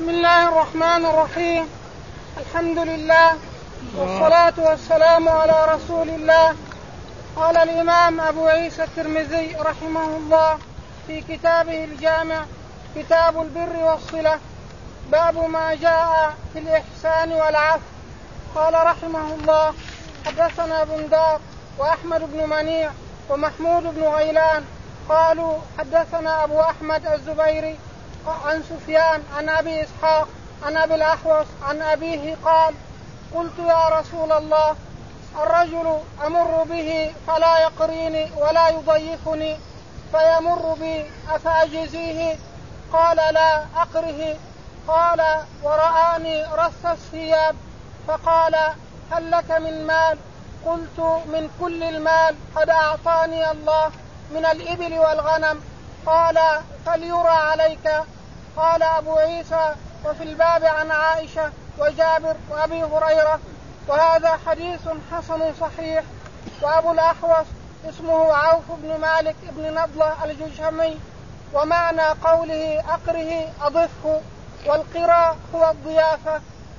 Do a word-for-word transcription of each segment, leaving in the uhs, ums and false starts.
بسم الله الرحمن الرحيم. الحمد لله والصلاة والسلام على رسول الله. قال الإمام أبو عيسى الترمذي رحمه الله في كتابه الجامع كتاب البر والصلة باب ما جاء في الإحسان والعفو. قال رحمه الله حدثنا بندار وأحمد بن منيع ومحمود بن غيلان قالوا حدثنا أبو أحمد الزبيري عن سفيان عن أبي إسحاق عن أبي الأحوص عن أبيه قال قلت يا رسول الله الرجل أمر به فلا يقريني ولا يضيفني فيمر بي أفأجزيه؟ قال لا أقره. قال ورآني رث الثياب فقال هل لك من مال؟ قلت من كل المال قد أعطاني الله من الإبل والغنم. قال فليرى عليك. قال أبو عيسى وفي الباب عن عائشة وجابر وأبي هريرة وهذا حديث حسن صحيح. وأبو الأحوص اسمه عوف بن مالك بن نضلة الجشمي ومعنى قوله أقره أضفه والقراء هو الضيافة.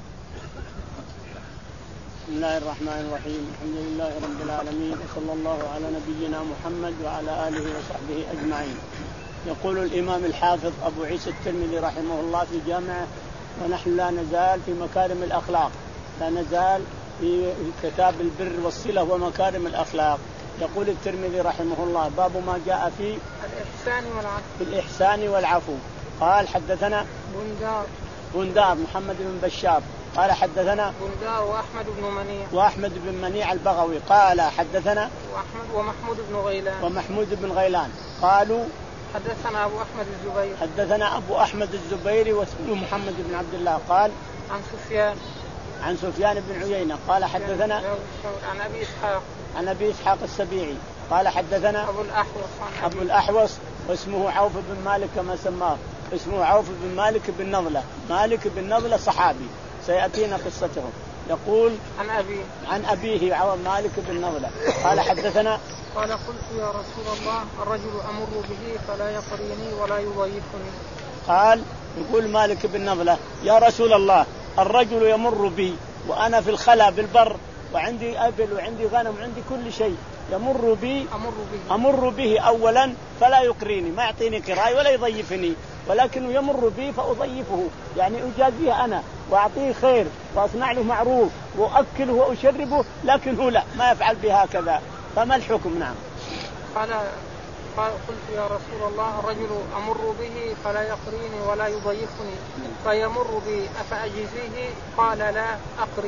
بسم الله الرحمن الرحيم. الحمد لله رب العالمين وصلى الله على نبينا محمد وعلى آله وصحبه أجمعين. يقول الإمام الحافظ أبو عيسى الترمذي رحمه الله في جامعه ونحن لا نزال في مكارم الأخلاق، لا نزال في كتاب البر والصلة ومكارم الأخلاق. يقول الترمذي رحمه الله باب ما جاء في الإحسان والعفو. في الإحسان والعفو. قال حدثنا بندار بندار محمد بن بشار قال حدثنا بندار وأحمد بن منيع وأحمد بن منيع البغوي قال حدثنا وأحمد ومحمود بن غيلان ومحمود بن غيلان قالوا حدثنا أبو أحمد الزبيري حدثنا أبو أحمد الزبيري واسمه محمد بن عبد الله قال عن سفيان عن سفيان بن عيينة قال حدثنا عن أبي إسحاق عن أبي إسحاق السبيعي قال حدثنا أبو الأحوص أبو الأحوص واسمه عوف بن مالك كما سماه، اسمه عوف بن مالك بن نضلة. مالك بن نضلة صحابي سيأتينا قصته. يقول عن أبي عن أبيه عوف مالك بن نضلة قال حدثنا قال قلت يا رسول الله الرجل أمر به فلا يقريني ولا يضيفني. قال يقول مالك بن نضلة يا رسول الله الرجل يمر بي وأنا في الخلا بالبر وعندي أبل وعندي غنم وعندي كل شيء، يمر بي أمر به, أمر به أولا فلا يقريني، ما يعطيني كراي ولا يضيفني، ولكنه يمر بي فأضيفه، يعني أجازيه أنا وأعطيه خير وأصنع له معروف وأكله وأشربه، لكن هو لا ما يفعل بهكذا. فما الحكم؟ نعم. قال قال قلت يا رسول الله الرجل أمر به فلا يقريني ولا يضيفني فيمر بي أفأجزيه؟ قال لا أقره.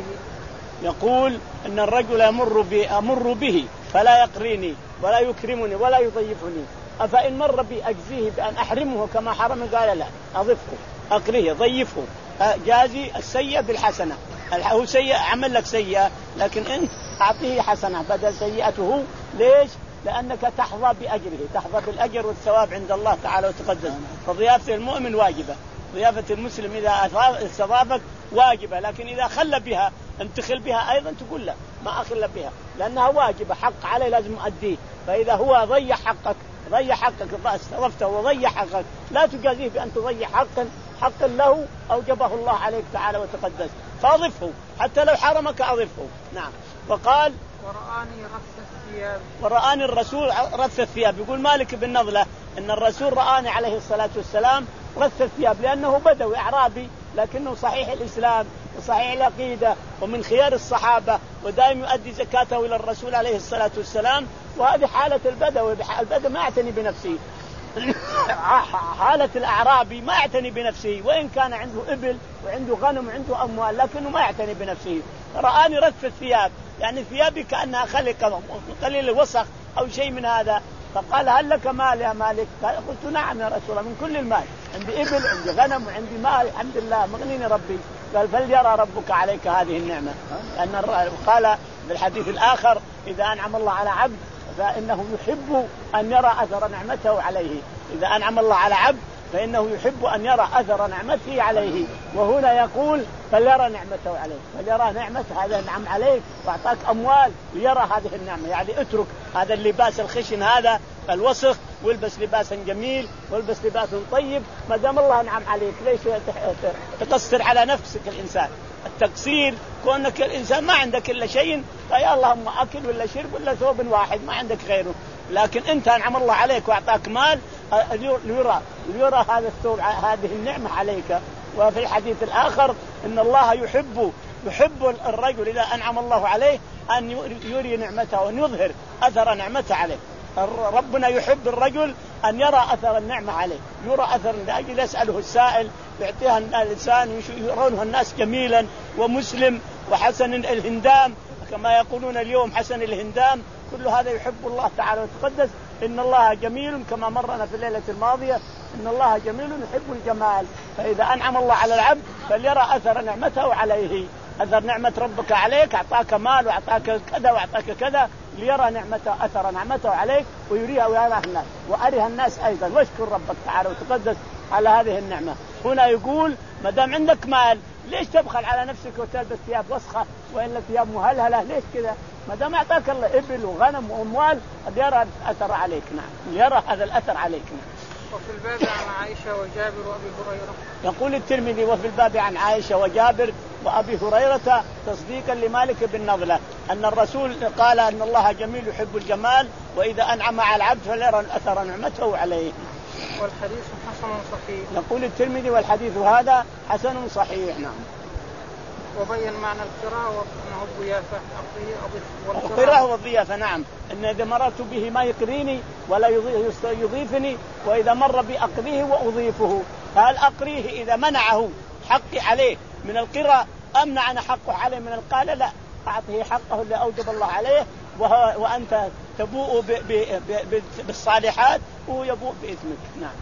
يقول إن الرجل يمر بي أمر به فلا يقريني ولا يكرمني ولا يضيفني، أفإن مر بي أجزيه بأن أحرمه كما حرم؟ قال لا أضفه أقريه ضيفه جازي السيئة بالحسنة. هو سيئة عمل لك سيئة لكن أنت أعطيه حسنة بدل سيئته. ليش؟ لأنك تحظى بأجره، تحظى بالأجر والثواب عند الله تعالى وتقدس. فضيافة المؤمن واجبة، ضيافة المسلم إذا استضافك واجبة، لكن إذا خل بها انتخل بها أيضا تقول لا ما أخل بها لأنها واجبة، حق عليه لازم أديه. فإذا هو ضيع حقك ضيع حقك استضفته وضيع حقك لا تجازيه بأن تضيع حقا حقا له أوجبه الله عليك تعالى وتقدس، فأضفه حتى لو حرمك أضفه. نعم. وقال ورآني رث الثياب ورآني الرسول رث الثياب. يقول مالك بن نضلة إن الرسول رآني عليه الصلاة والسلام رث الثياب، لأنه بدوي أعرابي لكنه صحيح الإسلام وصحيح العقيدة ومن خيار الصحابة ودائم يؤدي زكاته إلى الرسول عليه الصلاة والسلام. وهذه حالة البدوي، البدو ما يعتني بنفسه حالة الأعرابي ما يعتني بنفسه، وإن كان عنده إبل وعنده غنم وعنده أموال لكنه ما يعتني بنفسه. رآني رث الثياب يعني ثيابي كأنها خلق قليل الوسخ أو شيء من هذا. فقال هل لك مال يا مالك؟ قلت نعم يا رسول الله من كل المال، عندي إبل عندي غنم وعندي مال الحمد لله مغنيني ربي. قال فليرى ربك عليك هذه النعمة. لأن قال بالحديث الآخر إذا أنعم الله على عبد فإنه يحب أن يرى أثر نعمته عليه. إذا أنعم الله على عبد فإنه يحب أن يرى أثر نعمته عليه. وهنا يقول فليرى نعمته عليه، فليرى نعمة هذا النعم عليك وأعطاك أموال ليرى هذه النعمة. يعني اترك هذا اللباس الخشن هذا الوسخ والبس لباسا جميل والبس لباس طيب. ما دام الله انعم عليك ليش تقصر على نفسك الانسان؟ التقصير كونك الانسان ما عندك الا شيء فيا اللهم اكل ولا شرب ولا ثوب واحد ما عندك غيره، لكن انت انعم الله عليك واعطاك مال ليرى ليرى هذا الثوب هذه النعمه عليك. وفي الحديث الاخر ان الله يحب يحب الرجل اذا انعم الله عليه ان يري نعمته وان يظهر اثر نعمته عليه. ربنا يحب الرجل أن يرى أثر النعمة عليه، يرى أثر لأجل يسأله السائل يعطيها الإنسان يرونه الناس جميلا ومسلم وحسن الهندام كما يقولون اليوم حسن الهندام. كل هذا يحب الله تعالى وتقدس. إن الله جميل كما مرنا في الليلة الماضية إن الله جميل يحب الجمال. فإذا أنعم الله على العبد فليرى أثر نعمته عليه، أثر نعمة ربك عليك أعطاك مال وأعطاك كذا وأعطاك كذا ليرى نعمته أثر نعمته عليك ويريها ويراها الناس وأرها الناس أيضا. واشكر ربك تعالى وتقدس على هذه النعمة. هنا يقول ما دام عندك مال ليش تبخل على نفسك وتلبس ثياب وسخة وإلا ثياب مهلهلة؟ ليش كذا؟ ما دام أعطاك الله إبل وغنم وأموال ليرى الأثر عليك. نعم ليرى هذا الأثر عليك. نعم. وفي الباب عن عائشة وجابر وأبي هريرة. يقول الترمذي وفي الباب عن عائشة وجابر وأبي هريرة تصديقا لمالك بن نضلة أن الرسول قال أن الله جميل يحب الجمال وإذا أنعم على العبد فليرى أثر نعمته عليه. والحديث حسن صحيح. يقول الترمذي والحديث هذا حسن صحيح. نعم. وبين معنى القراءة وأنه الضيافة. القراءة والضيافة. نعم إن إذا مررت به ما يقريني ولا يضيفني وإذا مر بأقريه وأضيفه. هل أقريه إذا منعه حقي عليه من القراءة أمنع أنا حقه عليه من القال؟ لا، أعطيه حقه اللي أوجب الله عليه وهو وأنت تبوء ب ب ب بالصالحات وهو يبوء بإثمك. نعم.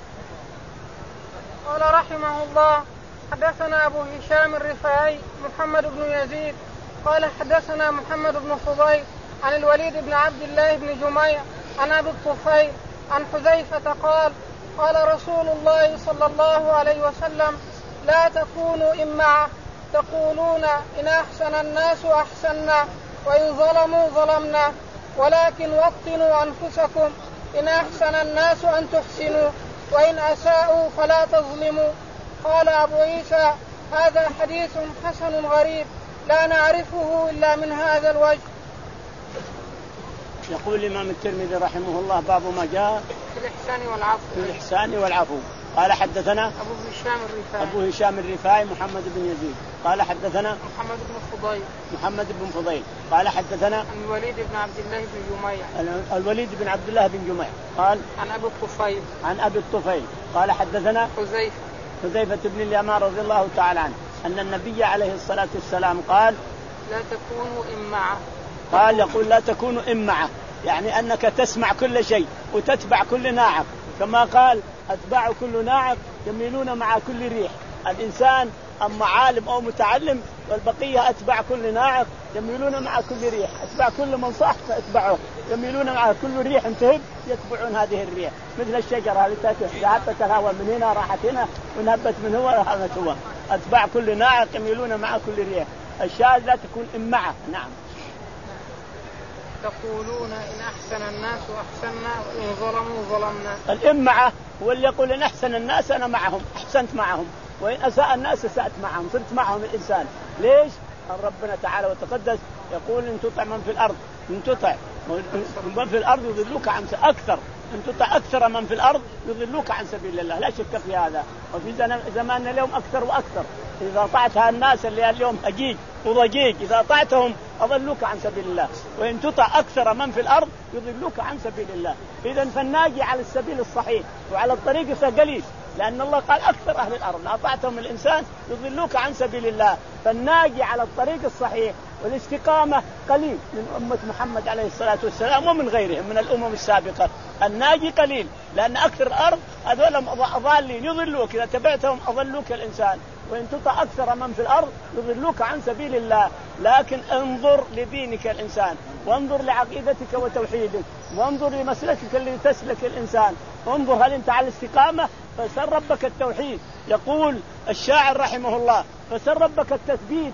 قال رحمه الله حدثنا أبو هشام الرفاعي محمد بن يزيد قال حدثنا محمد بن فضيل عن الوليد بن عبد الله بن جميع عن أبي الطفيل عن حذيفة قال قال رسول الله صلى الله عليه وسلم لا تكونوا إمعة تقولون إن أحسن الناس أحسننا وإن ظلموا ظلمنا ولكن وطنوا أنفسكم إن أحسن الناس أن تحسنوا وإن أساءوا فلا تظلموا. قال أبو عيسى هذا حديث حسن غريب لا نعرفه إلا من هذا الوجه. يقول الإمام الترمذي رحمه الله باب ما جاء في الإحسان والعفو. في الإحسان والعفو. قال حدثنا أبو هشام الرفاعي أبو هشام الرفاعي محمد بن يزيد قال حدثنا محمد بن فضيل محمد بن فضيل قال حدثنا عن الوليد بن عبد الله بن جميع الوليد بن عبد الله بن جميع قال عن أبي الطفيل عن أبي الطفيل قال حدثنا حذيفة حذيفة بن اليمان رضي الله تعالى عنه أن النبي عليه الصلاة والسلام قال لا تكونوا إمعة. قال يقول لا تكونوا إمعة يعني أنك تسمع كل شيء وتتبع كل ناعق كما قال أتباع كل ناعق يميلون مع كل ريح. الإنسان أما عالم أو متعلم والبقية أتباع كل ناعق يميلون مع كل ريح. أتباع كل من صح فأتبعه يميلون مع كل ريح تهب يتبعون هذه الريح مثل الشجرة التي ذهبت الهواء من هنا راحت هنا ونهبت من هو راحت هو. أتباع كل ناعق يميلون مع كل ريح. الشاذ لا تكون إمعة. نعم. تقولون إن أحسن الناس أحسننا وإن ظلموا ظلمنا. الإمعة هو اللي يقول إن أحسن الناس أنا معهم أحسنت معهم وإن أساء الناس أسأت معهم صرت معهم الإنسان. ليش؟ ربنا تعالى وتقدس يقول إن تطع من في الأرض إن تطع من في الأرض يضلوك عن أكثر إن تطع أكثر من في الأرض يضلوك عن سبيل الله. لا شك في هذا. وفي زماننا اليوم أكثر وأكثر. إذا طعتها الناس اللي اليوم أجيج وضجيج إذا طعتهم أضلوك عن سبيل الله وإن تطع أكثر من في الأرض يضلوك عن سبيل الله. إذن فالناجي على السبيل الصحيح وعلى الطريق قليل لأن الله قال أكثر أهل الأرض لا طاعتهم الإنسان يضلوك عن سبيل الله. فالناجي على الطريق الصحيح والاستقامة قليل من أمة محمد عليه الصلاة والسلام ومن غيرهم من الأمم السابقة. الناجي قليل لأن أكثر الأرض هذول ضالين يضلوك إذا تبعتهم أضلوك الإنسان وإن تطع أكثر من في الأرض يضلوك عن سبيل الله. لكن انظر لدينك الإنسان وانظر لعقيدتك وتوحيدك وانظر لمسلكك اللي تسلك الإنسان. انظر هل أنت على الاستقامة فسر ربك التوحيد. يقول الشاعر رحمه الله فسر ربك التثبيت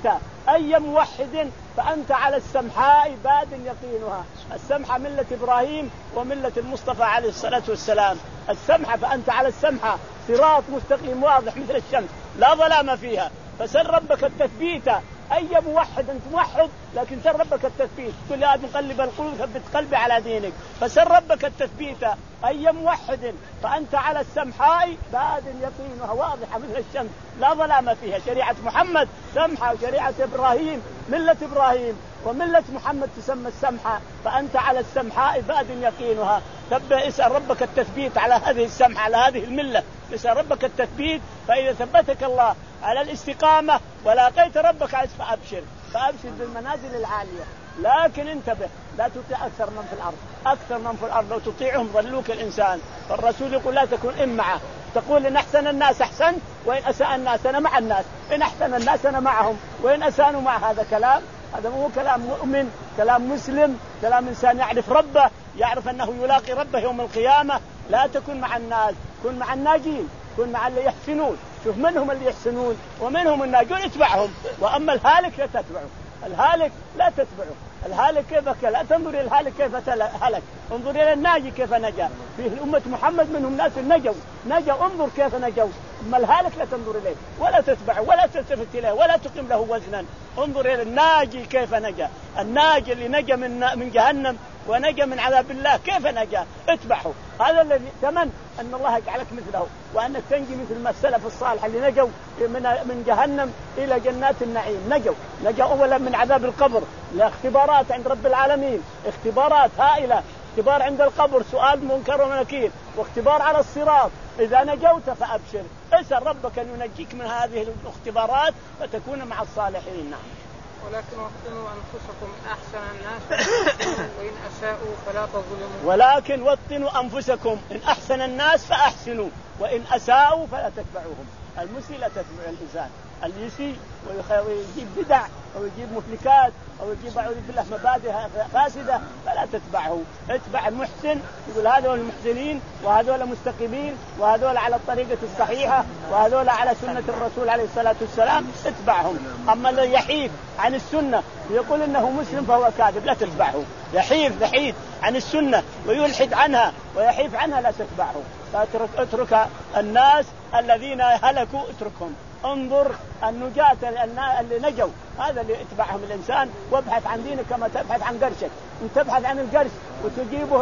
أي موحد فأنت على السمحاء باد يقينها. السمحة ملة إبراهيم وملة المصطفى عليه الصلاة والسلام. السمحة فأنت على السمحة صراط مستقيم واضح مثل الشمس لا ظلام فيها. فسل ربك التثبيت. أي موحد أنت موحد لكن سل ربك التثبيت. كل هذا مقلب القلوب ثبت قلبي على دينك. فسل ربك التثبيت أي موحد فأنت على السمحاء باد يقينها واضحة مثل الشمس لا ظلام فيها. شريعة محمد سمحة وشريعة إبراهيم ملة إبراهيم وملة محمد تسمى السمحة. فأنت على السمحاء باد يقينها. تبدأ اسأل ربك التثبيت على هذه السمحة على هذه الملة. اسأل ربك التثبيت فإذا ثبتك الله على الاستقامة ولاقيت ربك عز فأبشر فأبشر بالمنازل العالية. لكن انتبه لا تطيع أكثر من في الأرض. أكثر من في الأرض لو تطيعهم ضلوك الإنسان. فالرسول يقول لا تكون إمعة. تقول إن أحسن الناس أحسن وإن أساء الناس أنا مع الناس. إن أحسن الناس أنا معهم وإن أساءوا مع. هذا كلام هذا مو كلام مؤمن كلام مسلم كلام إنسان يعرف ربه يعرف أنه يلاقي ربه يوم القيامة. لا تكن مع الناس كن مع الناجين كن مع اللي يحسنون. شوف منهم اللي يحسنون ومنهم الناجون اتبعهم. وأما الهالك لا تتبعه. الهالك لا تتبعه. الهالك كيف لا تنظر إلى الهالك كيف هلك انظر إلى الناجي كيف نجا. في أمة محمد منهم ناس نجوا نجوا انظر كيف نجوا. أما الهالك لا تنظر إليه ولا تتبعه ولا تلتفت إليه ولا تقيم له وزنا. انظر إلى الناجي كيف نجا. الناجي اللي نجا من من جهنم ونجا من عذاب الله كيف نجا اتبعه. هذا الذي تمن أن الله يجعلك مثله وأنك تنجي مثل ما السلف الصالح اللي نجوا من من جهنم إلى جنات النعيم. نجوا نجوا أولا من عذاب القبر لاختبارات عند رب العالمين. اختبارات هائلة. اختبار عند القبر سؤال منكر ونكير واختبار على الصراط. إذا نجوت فأبشر اسأل ربك أن ينجيك من هذه الاختبارات فتكون مع الصالحين. نعم. ولكن وطنوا أنفسكم أحسن الناس وإن أساءوا فلا تظلموا. ولكن وطنوا أنفسكم إن أحسن الناس فأحسنوا وإن أساءوا فلا تتبعوهم. المسيء لا تتبع الإنسان. اللي يسيء ويجيب بدع أو يجيب مفلكات أو يجيب أعوذ بالله مبادئ فاسدة فلا تتبعه. اتبع المحسن. يقول هذول المحسنين وهذول مستقيمين وهذول على الطريقة الصحيحة وهذول على سنة الرسول عليه الصلاة والسلام اتبعهم. أما الذي يحيد عن السنة ويقول إنه مسلم فهو كاذب لا تتبعه. يحيد يحيد عن السنة ويلحد عنها ويحيف عنها لا تتبعه. فاترك اترك الناس الذين هلكوا اتركهم. انظر النجاة اللي نجوا هذا اللي اتبعهم الإنسان. وابحث عن دينك كما تبحث عن قرشك. ان تبحث عن القرش وتجيبه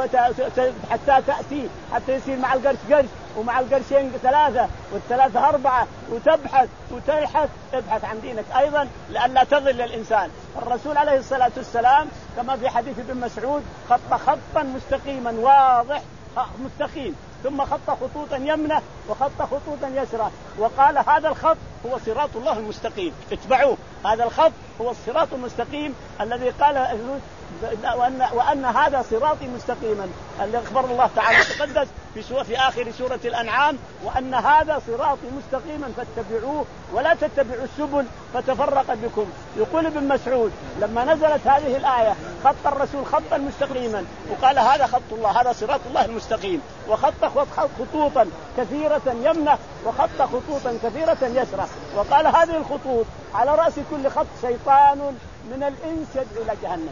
حتى تأتي حتى يصير مع القرش قرش ومع القرشين ثلاثة والثلاثة أربعة وتبحث وتلحث. ابحث عن دينك أيضا لئلا تضل الإنسان. الرسول عليه الصلاة والسلام كما في حديث ابن مسعود خط خطا مستقيما واضح مستقيم ثم خط خطوطا يمنة وخط خطوطا يسرى وقال هذا الخط هو صراط الله المستقيم اتبعوه. هذا الخط هو الصراط المستقيم الذي قال وأن, وأن هذا صراطي مستقيما الذي أخبر الله تعالى تقدس في, سورة في آخر سورة الأنعام وأن هذا صراطي مستقيما فاتبعوه ولا تتبعوا السبل فتفرق بكم. يقول ابن مسعود لما نزلت هذه الآية خط الرسول خطا مستقيما وقال هذا خط الله هذا صراط الله المستقيم وخط خطوطا كثيرة يمنة وخط خطوطا كثيرة يسرى وقال هذه الخطوط على رأس كل خط شيطان من الإنس يدعو إلى جهنم.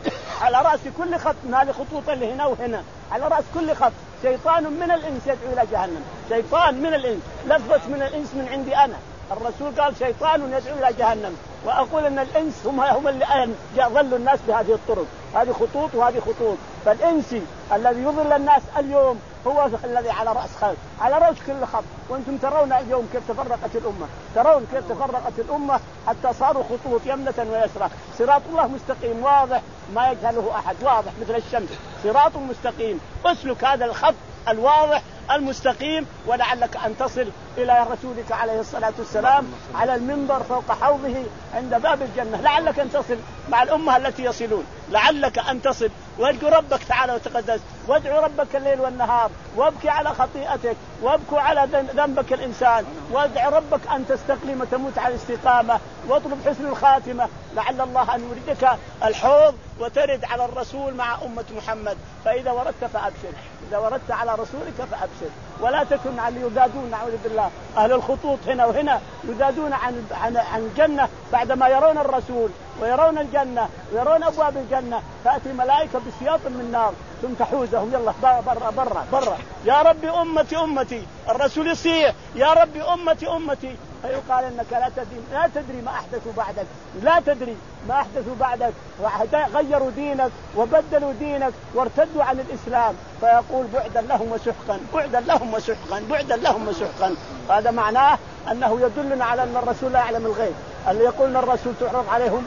على رأس كل خط من هذه الخطوط اللي هنا وهنا على رأس كل خط شيطان من الإنس يدعو إلى جهنم. شيطان من الإنس لفظة من الإنس من عندي أنا. الرسول قال شيطان يدعو إلى جهنم وأقول أن الإنس هم هم اللي ضلوا الناس بهذه الطرق. هذه خطوط وهذه خطوط. فالإنسي الذي يضل الناس اليوم هو الذي على رأس خط على رأس كل خط. وأنتم ترون اليوم كيف تفرقت الأمة. ترون كيف تفرقت الأمة حتى صاروا خطوط يمنة ويسرى. صراط الله مستقيم واضح ما يجهله أحد واضح مثل الشمس صراط مستقيم. اسلك هذا الخط الواضح المستقيم ولعلك أن تصل إلى رسولك عليه الصلاة والسلام على المنبر فوق حوضه عند باب الجنة. لعلك أن تصل مع الأمة التي يصلون. لعلك أن تصل وادعو ربك تعالى وتقدس وادعو ربك الليل والنهار وابكي على خطيئتك وابكوا على ذنبك الإنسان وادعو ربك أن تستقيم وتموت على الاستقامة واطلب حسن الخاتمة لعل الله أن يردك الحوض وترد على الرسول مع أمة محمد. فإذا وردت فأبشر. إذا وردت على رسولك فأبشر. ولا تكن على يذادون نعوذ بالله أهل الخطوط هنا وهنا يذادون عن عن عن الجنة بعدما يرون الرسول ويرون الجنة ويرون أبواب الجنة، تأتي ملائكة بسياط من نار ثم تحوزهم يلا برا برا برا يا ربي أمتي أمتي. الرسول يصيح يا ربي أمتي أمتي، فيقال إنك لا تدري لا تدري ما أحدثوا بعدك، لا تدري ما أحدثوا بعدك، غيروا دينك وبدلوا دينك وارتدوا عن الإسلام، فيقول بعدا لهم وسحقا بعدا لهم وسحقا بعدا لهم وسحقا. هذا معناه أنه يدلنا على أن الرسول لا يعلم الغيب. اللي يقول أن الرسول تعرض عليهم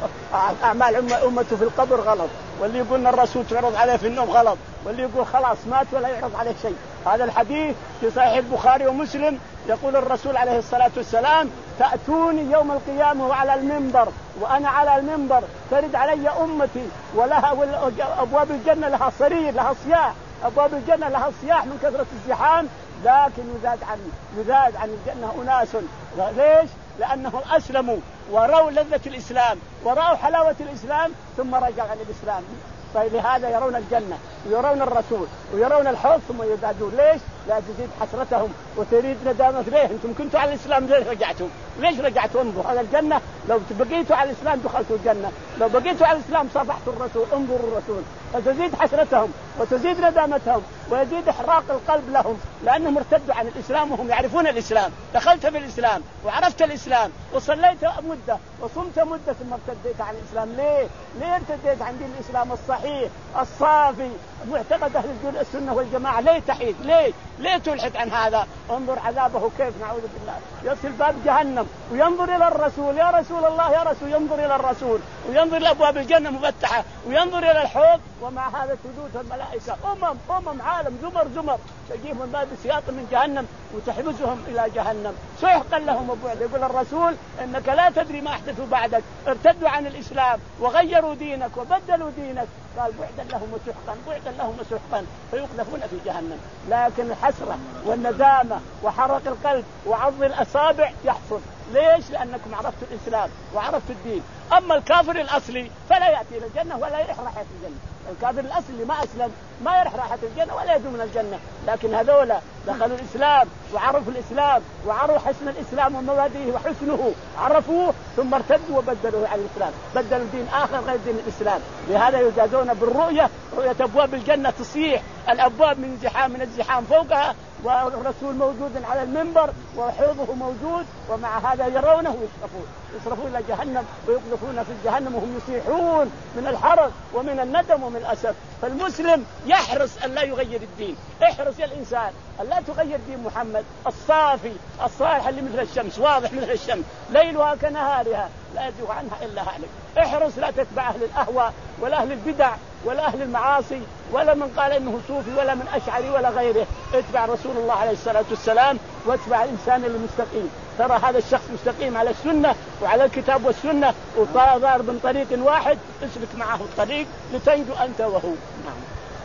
أعمال أمته في القبر غلط، واللي يقول أن الرسول تعرض عليه في النوم غلط، واللي يقول خلاص مات ولا يعرض عليه شيء. هذا الحديث في صحيح البخاري ومسلم يقول الرسول عليه الصلاة والسلام تأتوني يوم القيامة وعلى المنبر وأنا على المنبر ترد علي أمتي ولها أبواب الجنة لها صرير لها صياح، أبواب الجنة لها صياح من كثرة الزحام، لكن يزاد عن يزاد عن الجنة أناس. ليش؟ لأنهم أسلموا ورأوا لذة الإسلام ورأوا حلاوة الإسلام ثم رجعوا عن الإسلام، فلهذا يرون الجنة ويرون الرسول ويرون الحوض ثم يزدادون. ليش؟ لا تزيد حسرتهم وتريد ندامة. ليه أنتم كنتوا على الإسلام ليش رجعتوا؟ ليش رجعتوا؟ انظروا على الجنة، لو بقيتوا على الإسلام دخلتوا الجنة، لو بقيتوا على الإسلام صافحتوا الرسول. انظروا الرسول، فتزيد حسرتهم وتزيد ندامتهم ويزيد إحراق القلب لهم لأنهم ارتدوا عن الإسلام وهم يعرفون الإسلام. دخلت في الإسلام وعرفت الإسلام وصليت مدة وصمت مدة ثم ارتديت عن الإسلام. ليه؟ ليه ارتديت عن دين الإسلام الصحيح الصافي معتقد أهل السنة والجماعة؟ ليه تحيد؟ ليه؟ ليه تلحد عن هذا؟ انظر عذابه كيف نعوذ بالله، يصل باب جهنم وينظر إلى الرسول يا رسول الله يا رسول، ينظر إلى الرسول وينظر إلى أبواب الجنة مفتحة وينظر إلى الحوض، ومع هذا تدود الملائكة أمم أمم عالم زمر زمر تجيهم من باب سياط من جهنم وتحبسهم إلى جهنم سحقا لهم وبعد. يقول الرسول إنك لا تدري ما أحدثوا بعدك، ارتدوا عن الإسلام وغيروا دينك وبدلوا دينك، قال بعدا لهم وسحقا بعدا لهم وسحقا، فيقذفون في جهنم. لكن الحسرة والندامة وحرق القلب وعض الأصابع يحصل. ليش؟ لأنكم عرفتوا الإسلام وعرفتوا الدين. أما الكافر الأصلي فلا يأتي إلى الجنة ولا يرح رائحة الجنة. الكافر الأصلي اللي ما أسلم ما يرح رائحة الجنة ولا يدوم من الجنة، لكن هذولا دخلوا الإسلام وعرفوا الإسلام وعرفوا حسن الإسلام ومبادئه وحسنه عرفوه ثم ارتدوا وبدلوا عن الإسلام، بدلوا دين آخر غير دين الإسلام. لهذا يجازون بالرؤية، رؤية أبواب الجنة تصيح الأبواب من زحام من الزحام فوقها، والرسول موجود على المنبر وحوضه موجود، ومع هذا يرونه ويصرفون يصرفون إلى جهنم ويقذفون في جهنم وهم يصيحون من الحرج ومن الندم ومن الأسف. فالمسلم يحرص أن لا يغير الدين، احرص يا الإنسان أن لا تغير دين محمد الصافي الصالح اللي مثل الشمس واضح مثل الشمس ليلها كنهارها لا يزيغ عنها إلا هالك. احرص لا تتبع أهل الأهواء ولا أهل البدع ولا أهل المعاصي ولا من قال إنه صوفي ولا من أشعري ولا غيره. اتبع رسول الله عليه الصلاة والسلام واتبع الإنسان المستقيم. ترى هذا الشخص مستقيم على السنة وعلى الكتاب والسنة وطار من طريق واحد، اسلك معه الطريق لتنجو أنت وهو. نعم.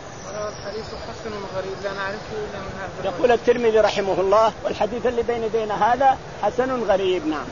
الحديث حسن غريب لا نعرفه إلا من هذا. يقول الترمذي رحمه الله والحديث اللي بين يدينا هذا حسن غريب. نعم.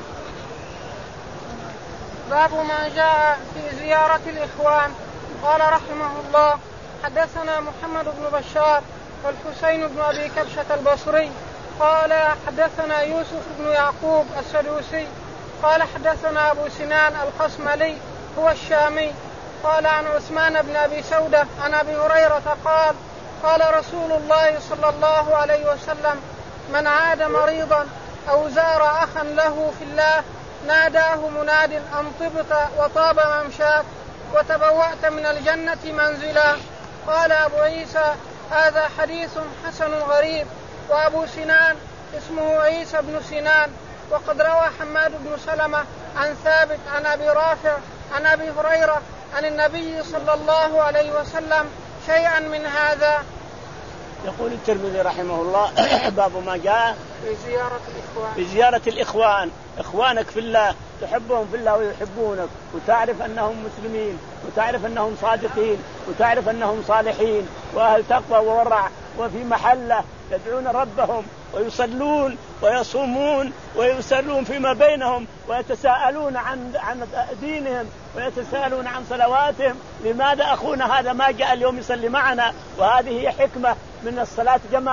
باب ما جاء في زيارة الإخوان. قال رحمه الله حدثنا محمد بن بشار والحسين بن أبي كبشة البصري قال حدثنا يوسف بن يعقوب السدوسي قال حدثنا أبو سنان القسملي هو الشامي قال عن عثمان بن أبي سودة عن أبي هريرة قال قال رسول الله صلى الله عليه وسلم من عاد مريضا أو زار أخا له في الله ناداه مناد أن طبت وطاب ممشاك وتبوأت من الجنة منزلا. قال أبو عيسى هذا حديث حسن غريب. وأبو سنان اسمه عيسى بن سنان. وقد روى حماد بن سلمة عن ثابت عن أبي رافع عن أبي هريرة عن النبي صلى الله عليه وسلم شيئا من هذا. يقول الترمذي رحمه الله باب ما جاء في زيارة الإخوان. في زيارة الإخوان، إخوانك في الله تحبهم في الله ويحبونك وتعرف أنهم مسلمين وتعرف أنهم صادقين وتعرف أنهم صالحين وأهل تقوى وورع وفي محلة يدعون ربهم ويصلون ويصومون ويسألون فيما بينهم ويتساءلون عن عن دينهم ويتساءلون عن صلواتهم. لماذا أخونا هذا ما جاء اليوم يصلي معنا؟ وهذه هي حكمة من الصلاة جماعة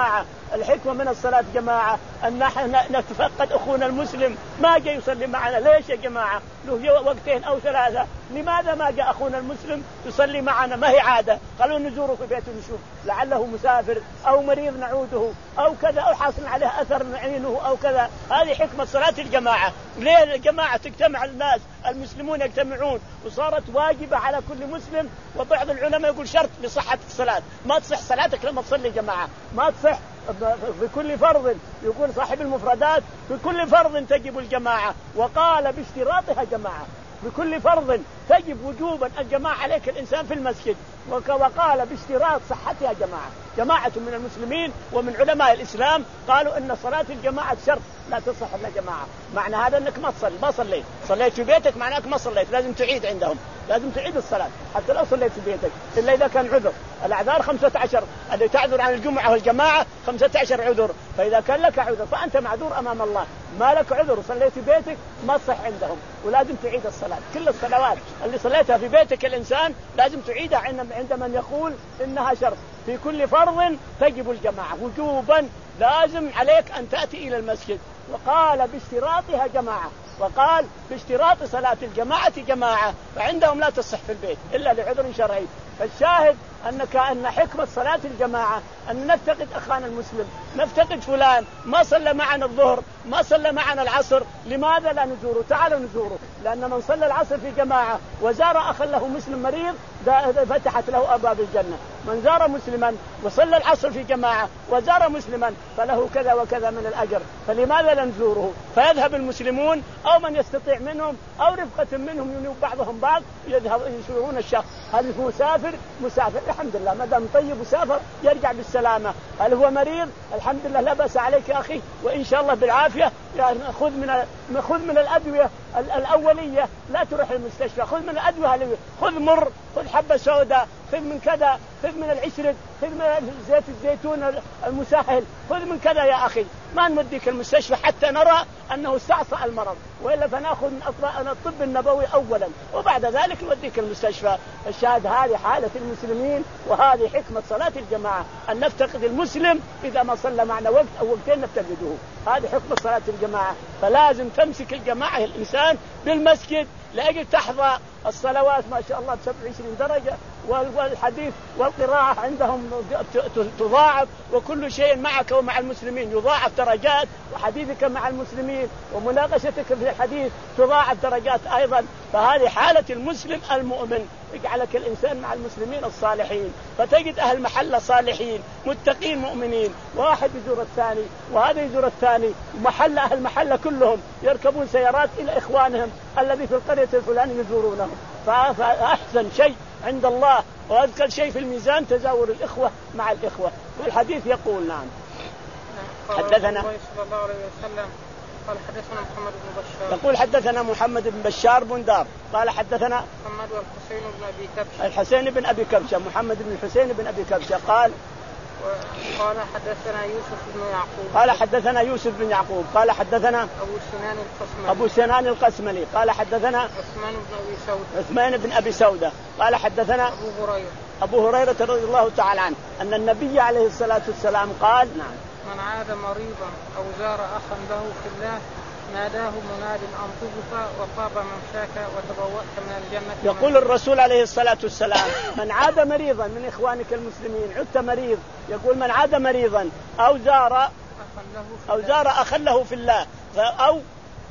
الحكمة من الصلاة جماعة أن نحن نتفقد أخونا المسلم ما جاء يصلي معنا. ليش يا جماعة؟ له وقتين أو ثلاثة، لماذا ما جاء أخونا المسلم يصلي معنا؟ ما هي عادة، قالوا نزوره في بيته نشوف لعله مسافر أو مريض نعوده أو كذا أو حاصل عليه أثر نعينه أو كذا. هذه حكمة صلاة الجماعة. ليه الجماعة تجتمع الناس المسلمون يجتمعون وصارت واجبة على كل مسلم. وبعض العلماء يقول شرط لصحة الصلاة، ما تصح صلاتك لما تصلي جماعة، ما تصح في كل فرض. يقول صاحب المفردات في كل فرض تجب الجماعة، وقال باشتراطها جماعة. بكل فرض تجب وجوبا الجماعة عليك الإنسان في المسجد، وقال باشتراط صحتها جماعة. جماعة من المسلمين ومن علماء الإسلام قالوا إن صلاة الجماعة شرط لا تصح إلا جماعة. معنى هذا أنك ما تصلي، ما صليت صليت في بيتك معناك ما صليت، لازم تعيد عندهم، لازم تعيد الصلاة حتى لو صليت في بيتك، إلا إذا كان عذر. الأعذار خمسة عشر، اللي تعذر عن الجمعة والجماعة خمسة عشر عذر. فإذا كان لك عذر فأنت معذور أمام الله. ما لك عذر وصليت في بيتك ما تصح عندهم، ولازم تعيد الصلاة. كل الصلوات اللي صليتها في بيتك الإنسان لازم تعيدها عند من يقول إنها شرط. في كل فرض تجب الجماعة وجوبا، لازم عليك أن تأتي إلى المسجد. وقال باشتراطها جماعة، وقال باشتراط صلاة الجماعة جماعة، فعندهم لا تصح في البيت إلا لعذر شرعي. فالشاهد أنك أن حكمة صلاة الجماعة أن نفتقد أخانا المسلم، نفتقد فلان ما صلى معنا الظهر ما صلى معنا العصر، لماذا لا نزوره؟ تعالوا نزوره. لأن من صلى العصر في جماعة وزار أخا له مسلم مريض فتحت له أبواب الجنة. من زار مسلما وصلى العصر في جماعة وزار مسلما فله كذا وكذا من الأجر. فلماذا لا نزوره؟ فيذهب المسلمون أو من يستطيع منهم أو رفقة منهم ينوب بعضهم بعض يذهب يزورون الشخص. هل هو مسافر؟ مسافر الحمد لله، ما دام طيب وسافر يرجع بالسلامة. هل هو مريض؟ الحمد لله لا بأس عليك يا أخي، وإن شاء الله بالعافية. يعني خذ من خذ من الأدوية الأولية، لا تروح المستشفى، خذ من الأدوية، خذ مر، خذ حبة سوداء، خذ من كذا، خذ من العشرة، خذ من زيت الزيتون المسهل، خذ من كذا يا أخي. ما نوديك المستشفى حتى نرى أنه استعصى المرض، وإلا فنأخذ من الطب النبوي أولا وبعد ذلك نوديك المستشفى. الشاهد هذه حالة المسلمين، وهذه حكمة صلاة الجماعة أن نفتقد المسلم إذا ما صلى معنا وقت أو وقتين نفتقده. هذه حكمة صلاة الجماعة. فلازم تمسك الجماعة الإنسان بالمسجد لأجل تحظى الصلوات ما شاء الله بسبع وعشرين درجة، والحديث والقراءة عندهم تضاعف، وكل شيء معك ومع المسلمين يضاعف درجات، وحديثك مع المسلمين ومناقشتك في الحديث تضاعف درجات أيضا. فهذه حالة المسلم المؤمن، يجعلك الإنسان مع المسلمين الصالحين، فتجد أهل محلة صالحين متقين مؤمنين، واحد يزور الثاني وهذا يزور الثاني، محلة أهل محلة كلهم يركبون سيارات إلى إخوانهم الذي في القرية الفلانية يزورونهم. فأحسن شيء عند الله وأذكر شيء في الميزان تزاور الإخوة مع الإخوة. والحديث يقول نعم حدثنا صلى الله عليه وسلم قال حدثنا محمد بن بشار، يقول حدثنا محمد بن بشار بن دار قال حدثنا محمد والحسين بن أبي كبشة، الحسين بن أبي كبشة محمد بن الحسين بن أبي كبشة قال قال حدثنا يوسف بن يعقوب قال حدثنا يوسف بن يعقوب قال حدثنا أبو سنان القسملي أبو سنان القسملي قال حدثنا عثمان بن أبي سودة عثمان بن أبي سودة قال حدثنا أبو هريرة أبو هريرة رضي الله تعالى عنه أن النبي عليه الصلاة والسلام قال نعم من عاد مريضا أو زار أخا له في الله ناداه مناد أن طبت وطاب ممشاك وتبوأت من الجنة. يقول الرسول عليه الصلاة والسلام من عاد مريضا من إخوانك المسلمين، عدت مريض، يقول من عاد مريضا أو زار أو زار أخا له في الله أو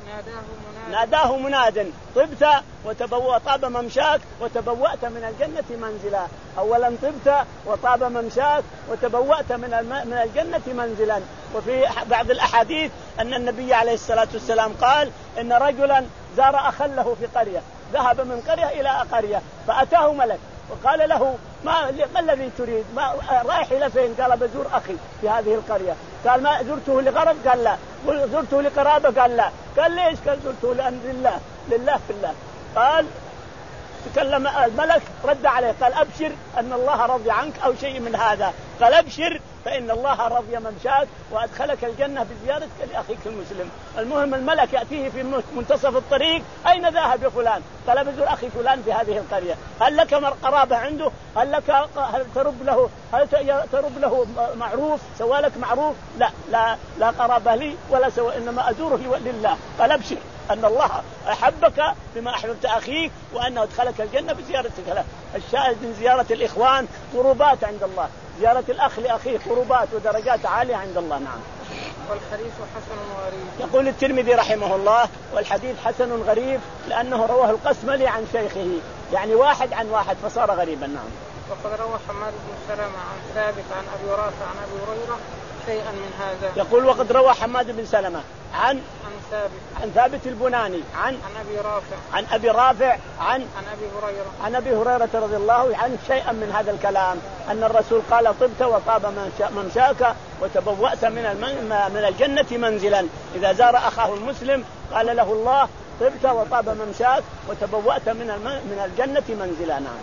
ناداه مناد طبت وتبوأت طاب ممشاك وتبوأت من الجنة منزلا. أولا طبت وطاب ممشاك وتبوأت من من الجنة منزلا. وفي بعض الأحاديث أن النبي عليه الصلاة والسلام قال إن رجلا زار أخا له في قرية، ذهب من قرية إلى قرية فأتاه ملك وقال له ما, ما الذي تريد؟ ما رايح إلى فين؟ قال بزور أخي في هذه القرية. قال ما زرته لغرض؟ قال لا. زرته لقرابة؟ قال لا. قال ليش؟ قال زرته لأن لله لله في الله. قال تكلم الملك رد عليه قال أبشر أن الله رضي عنك أو شيء من هذا. قال ابشر فإن الله رضي ممشاك وأدخلك الجنة بزيارتك لأخيك المسلم. المهم الملك يأتيه في منتصف الطريق، أين ذهب يا فلان؟ قال بزور أخي فلان في هذه القرية، هل لك قرابة عنده؟ هل لك هل ترب له هل ترب له معروف؟ سوالك معروف؟ لا لا لا قرابة لي ولا سوى، إنما أزوره لله. قال ابشر أن الله أحبك بما أحببت أخيك وأنه أدخلك الجنة بزيارتك له. الشاهد من زيارة الإخوان قربات عند الله، زيارة الأخ لأخيه قربات ودرجات عالية عند الله. نعم. والحديث حسن غريب. يقول الترمذي رحمه الله والحديث حسن غريب لأنه رواه القسملي عن شيخه، يعني واحد عن واحد فصار غريبا. نعم. وقد روى حماد بن سلمة عن ثابت عن أبي رافع عن أبي هريرة شيئا من هذا. يقول وقد روى حماد بن سلمة عن عن ثابت عن ثابت البناني عن عن أبي رافع عن أبي رافع عن عن أبي هريرة عن أبي هريرة رضي الله عنه شيئا من هذا الكلام، أن الرسول قال طبت وطاب ممشاك وتبوأت من من الجنة منزلا. إذا زار أخاه المسلم قال له الله طبت وطاب ممشاك وتبوأت من من الجنة منزلا. نعم.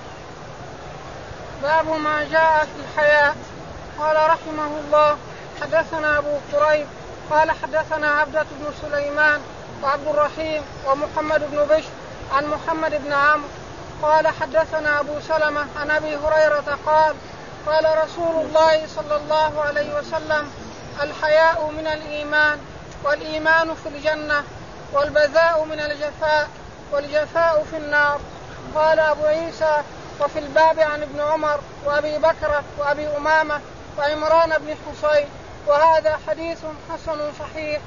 باب ما جاء في الحياة. قال رحمه الله حدثنا أبو كريب قال حدثنا عبدة بن سليمان وعبد الرحيم ومحمد بن بشر عن محمد بن عمرو قال حدثنا أبو سلمة عن أبي هريرة قال قال رسول الله صلى الله عليه وسلم الحياء من الإيمان والإيمان في الجنة والبذاء من الجفاء والجفاء في النار. قال أبو عيسى وفي الباب عن ابن عمر وأبي بكر وأبي أمامة وعمران بن حصين وهذا حديث حسن صحيح.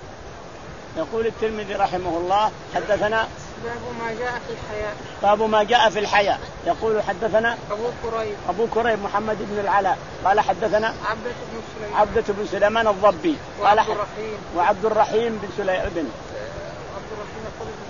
يقول الترمذي رحمه الله حدثنا باب ما جاء في الحياة. باب ما جاء في الحياة. يقول حدثنا أبو كريب أبو كريب محمد بن العلاء قال حدثنا عبدة بن سليمان عبدة بن سليمان الضبي قال وعبد الرحيم وعبد الرحيم بن سليمان عبد الرحيم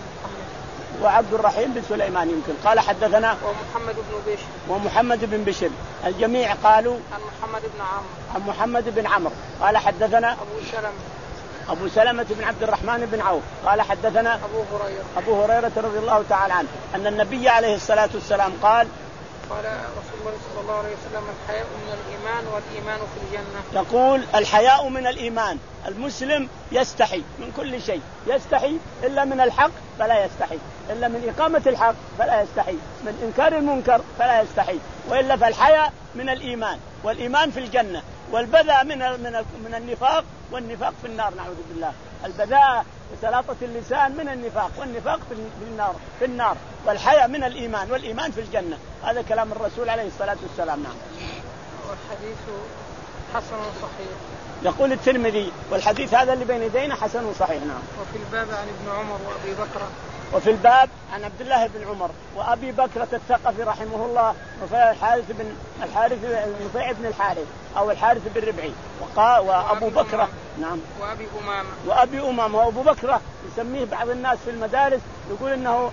وعبد الرحيم بن سليمان يمكن قال حدثنا ومحمد بن بشر ومحمد بن بشر الجميع قالوا عن محمد بن عمرو عن محمد بن عمرو قال حدثنا أبو سلمة أبو سلمة بن عبد الرحمن بن عوف قال حدثنا أبو هريرة أبو هريرة رضي الله تعالى عنه أن النبي عليه الصلاة والسلام قال قال رسول الله صلى الله عليه وسلم الحياء من الإيمان والإيمان في الجنة. يقول الحياء من الإيمان، المسلم يستحي من كل شيء، يستحي إلا من الحق فلا يستحي، إلا من إقامة الحق فلا يستحي، من إنكار المنكر فلا يستحي، وإلا فالحياء من الإيمان والإيمان في الجنة، والبذاء من من من النفاق والنفاق في النار نعوذ بالله. البذاء وسلاطة اللسان من النفاق والنفاق في النار في النار والحياء من الإيمان والإيمان في الجنة. هذا كلام الرسول عليه الصلاة والسلام. نعم. والحديث حسن صحيح. يقول الترمذي والحديث هذا اللي بين يدينا حسن صحيح. نعم. وفي الباب عن ابن عمر وأبي بكر وفي الباب عن عبد الله بن عمر وأبي بكرة الثقفي رحمه الله وفي الحارث بن الحارث نفيع بن الحارث أو الحارث بن ربعي وقا وأبو بكرة. نعم. وأبي أمامة وأبي أمامة وأبو بكرة يسميه بعض الناس في المدارس يقول إنه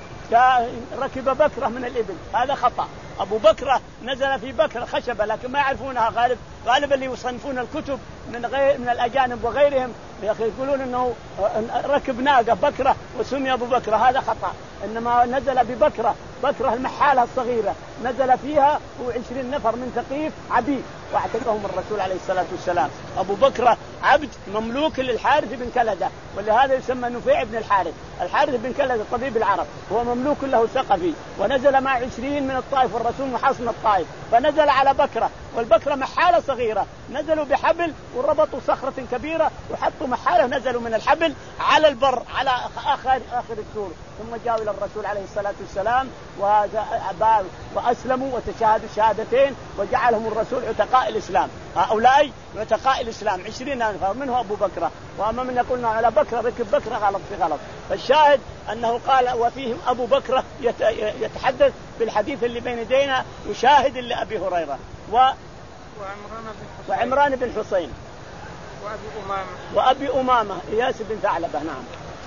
ركب بكرة من الإبل، هذا خطأ. أبو بكرة نزل في بكرة خشبة لكن ما يعرفونها غالب غالبا اللي يصنفون الكتب من غير من الأجانب وغيرهم يا أخي يقولون إنه ركب ناقة بكرة وسمي أبو بكرة، هذا خطأ. إنما نزل ببكرة بكرة المحالة الصغيرة نزل فيها وعشرين نفر من ثقيف عبيد واعتقهم الرسول عليه الصلاة والسلام. أبو بكرة عبد مملوك للحارث بن كلدة ولهذا يسمى نفيع بن الحارث. الحارث بن كلدة طبيب العرب هو مملوك له ثقفي ونزل مع عشرين من الطائف والرسول محاصن الطائف فنزل على بكرة والبكرة محالة صغيرة نزلوا بحبل وربطوا صخرة كبيرة وحطوا محالة نزلوا من الحبل على البر على آخر آخر السور ثم جاءوا إلى الرسول عليه الصلاة والسلام وأسلموا وتشاهدوا شهادتين وجعلهم الرسول عتقاء الإسلام. هؤلاء عتقاء الإسلام عشرين نفر منه أبو بكرة. وأما من يقولنا على بكرة ركب بكرة غلط في غلط. فالشاهد أنه قال وفيهم أبو بكرة يتحدث بالحديث اللي بين يدينا يشاهد اللي أبي هريرة و وعمران بن حصين وأبي أمامة وأبي أمامة إياس بن ثعلبة. نعم.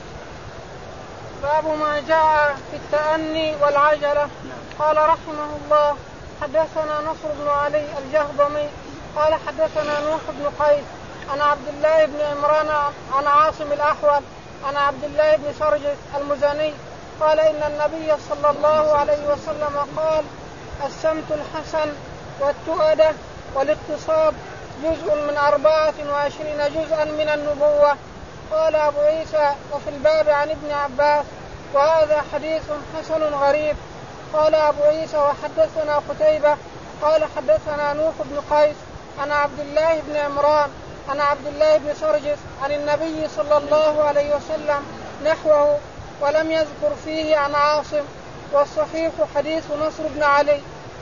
باب ما جاء في التأني والعجلة. قال رحمه الله حدثنا نصر بن علي الجهضمي قال حدثنا نوح بن قيس عن عبد الله بن عمران عن عاصم الأحول عن عبد الله بن سرجس المزني قال إن النبي صلى الله عليه وسلم قال السمت الحسن والتؤدة والاقتصاد جزء من أربعة وعشرين جزءا من النبوة. قال أبو عيسى وفي الباب عن ابن عباس وهذا حديث حسن غريب. قال أبو عيسى وحدثنا قتيبة قال حدثنا نوح بن قيس عن عبد الله بن عمران عن عبد الله بن سرجس عن النبي صلى الله عليه وسلم نحوه ولم يذكر فيه عن عاصم، والصحيح حديث نصر بن علي.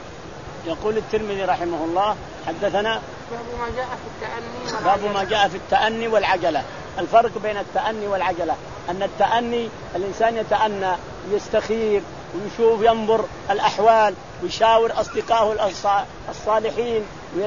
يقول الترمذي رحمه الله حدثنا باب ما جاء في التأني باب ما جاء في التأني والعجلة. الفرق بين التأني والعجلة أن التأني الإنسان يتأنى يستخير ويشوف ينظر الأحوال ويشاور أصدقائه الصالحين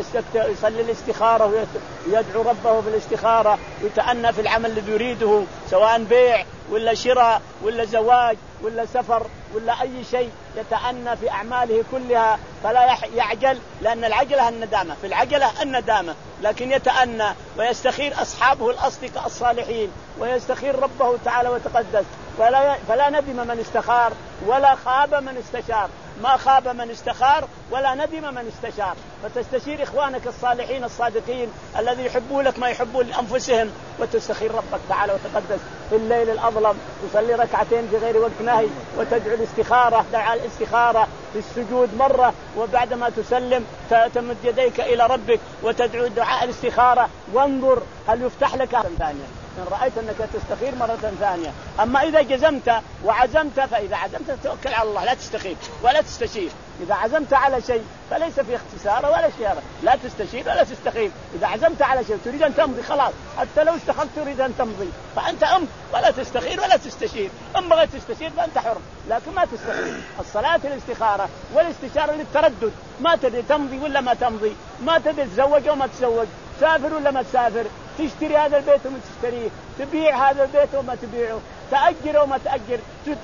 ويصلي الاستخارة ويدعو ربه بالاستخارة ويتأنى في العمل الذي يريده سواء بيع ولا شراء ولا زواج ولا سفر ولا أي شيء، يتأنى في أعماله كلها فلا يعجل، لأن العجلة الندامة، في العجلة الندامة، لكن يتأنى ويستخير أصحابه الأصدقاء الصالحين ويستخير ربه تعالى وتقدس، فلا, فلا ندم من استخار ولا خاب من استشار، ما خاب من استخار ولا ندم من استشار. فتستشير إخوانك الصالحين الصادقين الذي يحبونك ما يحبون لأنفسهم، وتستخير ربك تعالى وتقدس في الليل الأظلم، تصلي ركعتين في غير وقت نهي وتدعو الاستخارة، دعاء الاستخارة في السجود مرة، وبعدما تسلم تمد يديك إلى ربك وتدعو دعاء الاستخارة، وانظر هل يفتح لك مرة ثانية إن رأيت أنك تستخير مرة ثانية. أما إذا جزمت وعزمت، فإذا عزمت توكل على الله، لا تستخير ولا تستشير. إذا عزمت على شيء فليس في اختصار ولا شيارة، لا تستشير ولا تستخير. إذا عزمت على شيء تريد أن تمضي خلاص، حتى لو استخرت تريد أن تمضي فأنت أمض ولا تستخير ولا تستشير. أما بغيت تستشير فأنت حر، لكن ما تستخير. الصلاة الاستخارة والاستشارة للتردد، ما تدري تمضي ولا ما تمضي، ما تدري تزوج وما تزوج، تسافر ولا ما تسافر، تشتري هذا البيت وما تشتريه، تبيع هذا البيت وما تبيعه، تأجر وما تأجر،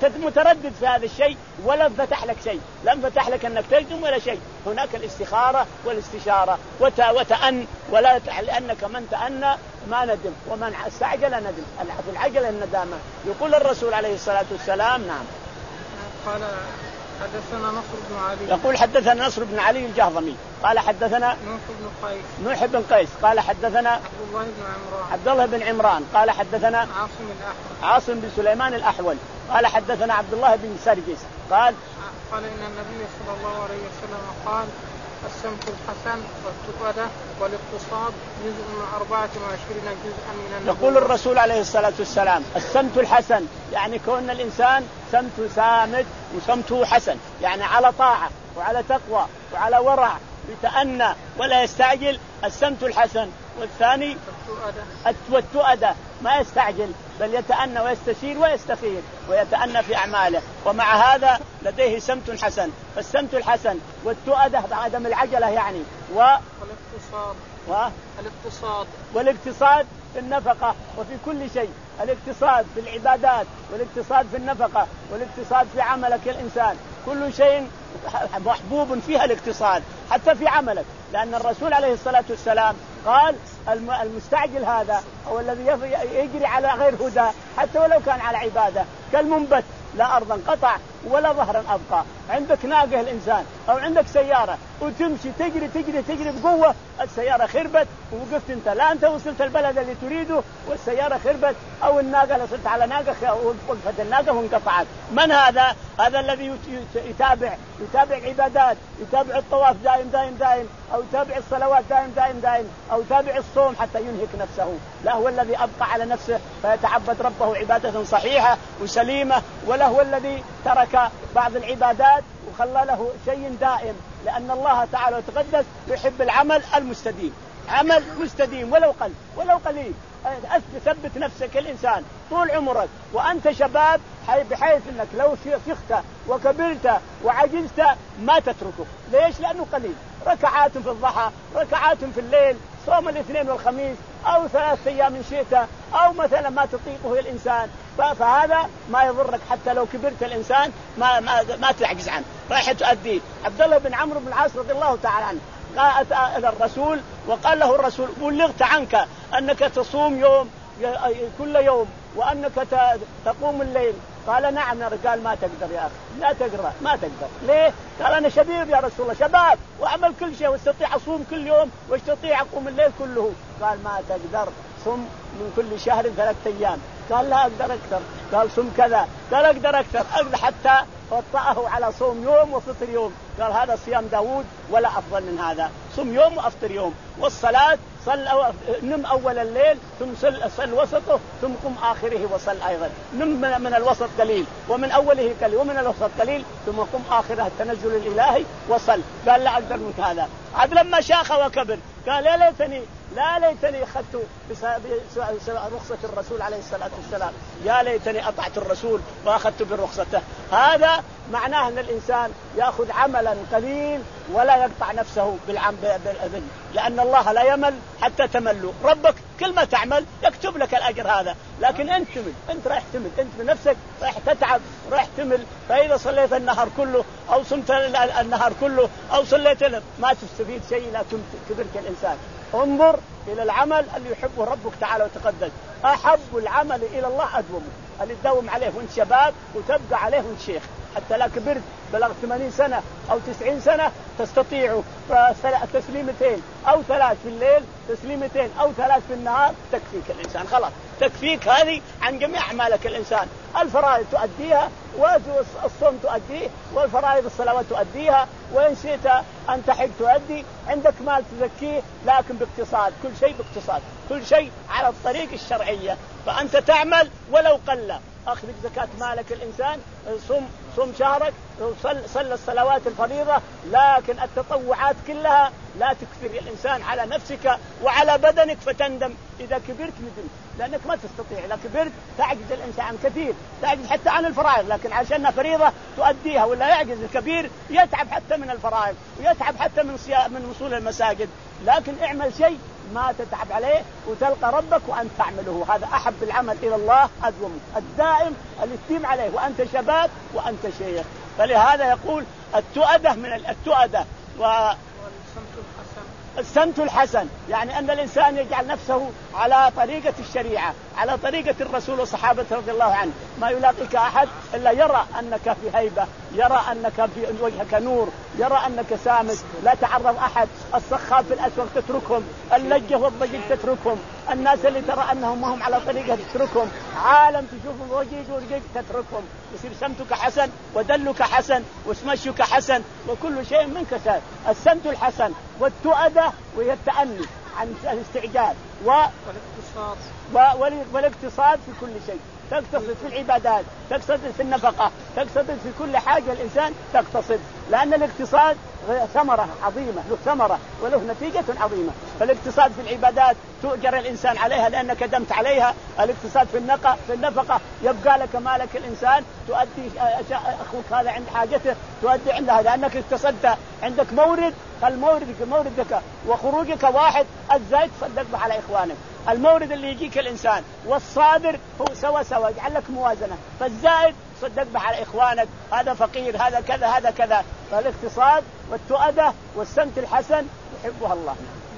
متردد في هذا الشيء ولم فتح لك شيء، لم فتح لك أنك تجزم ولا شيء. هناك الاستخارة والاستشارة وتأن، ولا لأنك من تأنى ما ندم ومن استعجل ندم. في العجلة الندامة. يقول الرسول عليه الصلاة والسلام نعم. قال حدثنا نصر بن علي. يقول حدثنا نصر بن علي الجهضمي قال حدثنا نوح بن قيس. نوح بن قيس قال حدثنا عبد الله بن عمران. عبد الله بن عمران قال حدثنا عاصم الأحول. عاصم بن سليمان الأحول قال حدثنا عبد الله بن سرجس قال قال إن النبي صلى الله عليه وسلم قال السمت الحسن والتقدة والاقتصاد جزء من أربعة وعشرين جزءا من النبوة. يقول الرسول عليه الصلاة والسلام السمت الحسن، يعني كون الإنسان سمت سامت وسمته حسن، يعني على طاعة وعلى تقوى وعلى ورع، يتأنى ولا يستعجل، السمت الحسن. والثاني والتؤدة، ما يستعجل بل يتأنى ويستشير ويستخير ويتأنى في أعماله، ومع هذا لديه سمت حسن. فالسمت الحسن والتؤدة بعدم العجلة يعني و... والاقتصاد و... الاقتصاد والاقتصاد في النفقة وفي كل شيء، الاقتصاد في العبادات والاقتصاد في النفقة والاقتصاد في عملك الإنسان، كل شيء محبوب فيها الاقتصاد حتى في عملك، لأن الرسول عليه الصلاة والسلام قال المستعجل هذا أو الذي يجري على غير هدى حتى ولو كان على عبادة كالمنبت لا أرضا قطع ولا ظهرا أبقى. عندك ناقة الإنسان أو عندك سيارة وتمشي تجري تجري تجري بقوة، السيارة خربت ووقفت أنت، لا أنت وصلت البلد اللي تريده والسيارة خربت، أو الناقة لصلت على ناقة وقفت الناقة وانقطعت. من هذا؟ هذا الذي يتابع يتابع العبادات، يتابع الطواف دائم دائم دائم، أو يتابع الصلوات دائم دائم دائم، أو يتابع الصوم حتى ينهك نفسه. لا هو الذي أبقى على نفسه فيتعبد ربه عبادة صحيحة وسليمة، ولا هو الذي ترك بعض العبادات وخلى له شيء دائم، لأن الله تعالى وتقدس يحب العمل المستديم، عمل مستديم ولو قل ولو قليل. ثبت نفسك الإنسان طول عمرك وأنت شباب، بحيث أنك لو فخت وكبرت وعجزت ما تتركه. ليش؟ لأنه قليل، ركعات في الضحى، ركعات في الليل، صوم الاثنين والخميس، أو ثلاث أيام من شئت، أو مثلا ما تطيقه الإنسان، فهذا ما يضرك حتى لو كبرت الإنسان ما ما ما تعجز عنه، رايح تؤديه. عبد الله بن عمرو بن العاص رضي الله تعالى عنه قال إلى الرسول وقال له الرسول بلغت عنك أنك تصوم يوم كل يوم، وأنك تقوم الليل قال نعم يا رجال. قال ما تقدر يا أخي، لا تقدر ما تقدر. ليه؟ قال أنا شبيب يا رسول الله، شباب وأعمل كل شيء واستطيع أصوم كل يوم واستطيع أقوم الليل كله. قال ما تقدر، صم من كل شهر ثلاثة أيام. قال لا أقدر أكثر. قال صم كذا. قال أقدر أكثر، أقدر حتى وطأه على صوم يوم وفطر يوم. قال هذا صيام داود ولا أفضل من هذا، صم يوم وأفطر يوم. والصلاة صل أو... نم أول الليل ثم صل, صل وسطه ثم قم آخره وصل أيضا. نم من الوسط قليل ومن أوله قليل ومن الوسط قليل ثم قم آخره التنزل الإلهي وصل. قال لا أقدر من هذا. عاد لما شاخ وكبر قال يا ليتني لا ليتني أخذت برخصة الرسول عليه الصلاة والسلام، يا ليتني أطعت الرسول وأخذت برخصته. هذا معناه أن الإنسان يأخذ عملا قليل ولا يقطع نفسه بالعمل، لأن الله لا يمل حتى تملوا. ربك كل ما تعمل يكتب لك الأجر هذا، لكن أنت تمل، أنت رايح تمل، أنت بنفسك رايح تتعب، رايح تمل. فإذا صليت النهار كله أو صمت النهار كله أو صليت ما تستفيد شيء، لا كبرك الإنسان. انظر إلى العمل اللي يحبه ربك تعالى وتقدس. أحب العمل إلى الله أدومه، اللي تداوم عليه وانت شباب وتبقى عليه وانت شيخ، حتى لا كبرت بلغت ثمانين سنة أو تسعين سنة تستطيع تسليمتين أو ثلاث في الليل، تسليمتين أو ثلاث في النهار تكفيك الإنسان، خلاص تكفيك هذه عن جميع أعمالك الإنسان. الفرائض تؤديها والصوم تؤديه، والفرائض الصلوات تؤديها، وإن شئت أن تحج تؤدي، عندك مال تزكيه لكن باقتصاد، كل شيء باقتصاد، كل شيء على الطريق الشرعية. فأنت تعمل ولو قل، أخذ زكاة مالك الإنسان، صم صم شهرك، صل, صل الصلوات الفريضة، لكن التطوعات كلها لا تكثر الإنسان على نفسك وعلى بدنك فتندم إذا كبرت ندم، لأنك ما تستطيع. إذا كبرت تعجز الإنسان كثير، تعجز حتى عن الفرائض، لكن عشان فريضة تؤديها، ولا يعجز الكبير يتعب حتى من الفرائض ويتعب حتى من من وصول المساجد. لكن اعمل شيء ما تتعب عليه وتلقى ربك وأنت تعمله، هذا أحب العمل إلى الله أدوم الدائم اللي تديم عليه وأنت شباب وأنت شيخ. فلهذا يقول التؤدة من التؤدة والسمت الحسن، يعني أن الإنسان يجعل نفسه على طريقة الشريعة، على طريقة الرسول والصحابة رضي الله عنه. ما يلاقيك أحد إلا يرى أنك في هيبة، يرى أنك في وجهك نور، يرى أنك سامج، لا تعرض أحد. الصخاب في الأسواق تتركهم، اللجة والضجيج تتركهم، الناس اللي ترى أنهم ما هم على طريقة تتركهم، عالم تشوفهم ضجيج ورجيج تتركهم. يصير سمتك حسن ودلك حسن وسمشك حسن وكل شيء منك سهل. السمت الحسن والتؤدة وهي التأني عن الاستعجال والاقتصاد والاقتصاد في كل شيء. تقتصد في العبادات، تقتصد في النفقة، تقتصد في كل حاجة الإنسان تقتصد، لأن الاقتصاد ثمرة عظيمة، له ثمرة وله نتيجة عظيمة. فالاقتصاد في العبادات تؤجر الإنسان عليها لأنك دمت عليها. الاقتصاد في النفقة في النفقة يبقى لك مالك الإنسان، تؤدي أخوك هذا عند حاجته تؤدي عندها لأنك اقتصدت. عندك مورد، خل موردك موردك وخروجك واحد، الزايد تصدق به على إخوانك. المورد اللي يجيك الإنسان والصادر هو سوا سوا، يجعل لك موازنة، فالزائد تصدق به على إخوانك، هذا فقير هذا كذا هذا كذا. فالاقتصاد والتؤدة والسمت الحسن يحبها الله.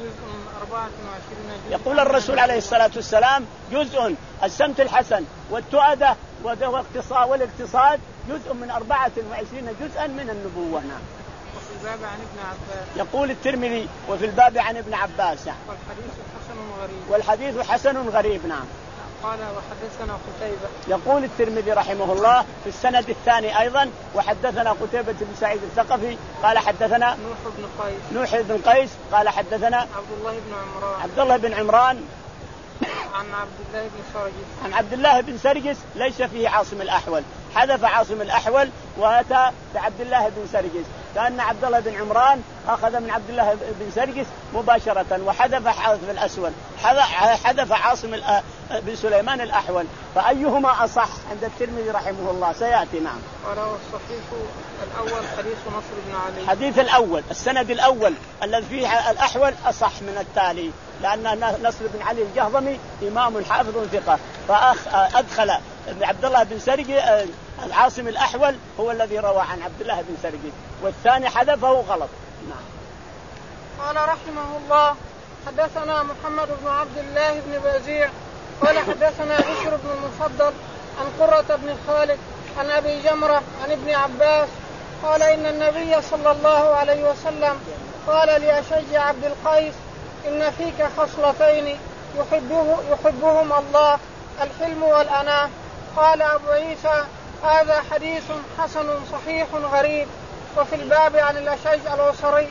يقول الرسول عليه الصلاة والسلام جزء السمت الحسن والتؤدة والاقتصاد جزء من أربعة وعشرين جزءا من النبوة. نعم. وفي الباب عن ابن عباس. يقول الترمذي وفي الباب عن ابن عباس. نعم. والحديث حسن غريب. والحديث حسن غريب. نعم. قال وحدثنا قتيبة. يقول الترمذي رحمه الله في السند الثاني أيضا وحدثنا قتيبة بن سعيد الثقفي قال حدثنا نوح بن قيس. نوح بن قيس قال حدثنا عبد الله بن عمران. عبد الله بن عمران عن عبد الله بن سرجس. عن عبد الله بن سرجس ليس فيه عاصم الأحول، حذف عاصم الأحول وأتى بعبد الله بن سرجس، كأن عبد الله بن عمران أخذ من عبد الله بن سرجس مباشرة وحذف عاصم الأسود، حذف عاصم بن سليمان الأحول. فأيهما أصح عند الترمذي رحمه الله سيأتي. نعم. وروى الصحيح الأول حديث نصر بن علي. حديث الأول السند الأول الذي فيه الأحول أصح من التالي، لأن نصر بن علي الجهضمي إمام حافظ ثقة، فأدخل عبد الله بن سرجس العاصم الأحول هو الذي روى عن عبد الله بن سرجس، والثاني حذفه غلط. نعم. قال رحمه الله حدثنا محمد بن عبد الله بن بازيع قال حدثنا بشر بن المفضل عن قرة بن خالد عن أبي جمرة عن ابن عباس قال إن النبي صلى الله عليه وسلم قال لأشج عبد القيس إن فيك خصلتين يحبه يحبهم الله الحلم والأناة. قال أبو عيسى هذا حديث حسن صحيح غريب. وفي الباب عن الأشج الأوصري.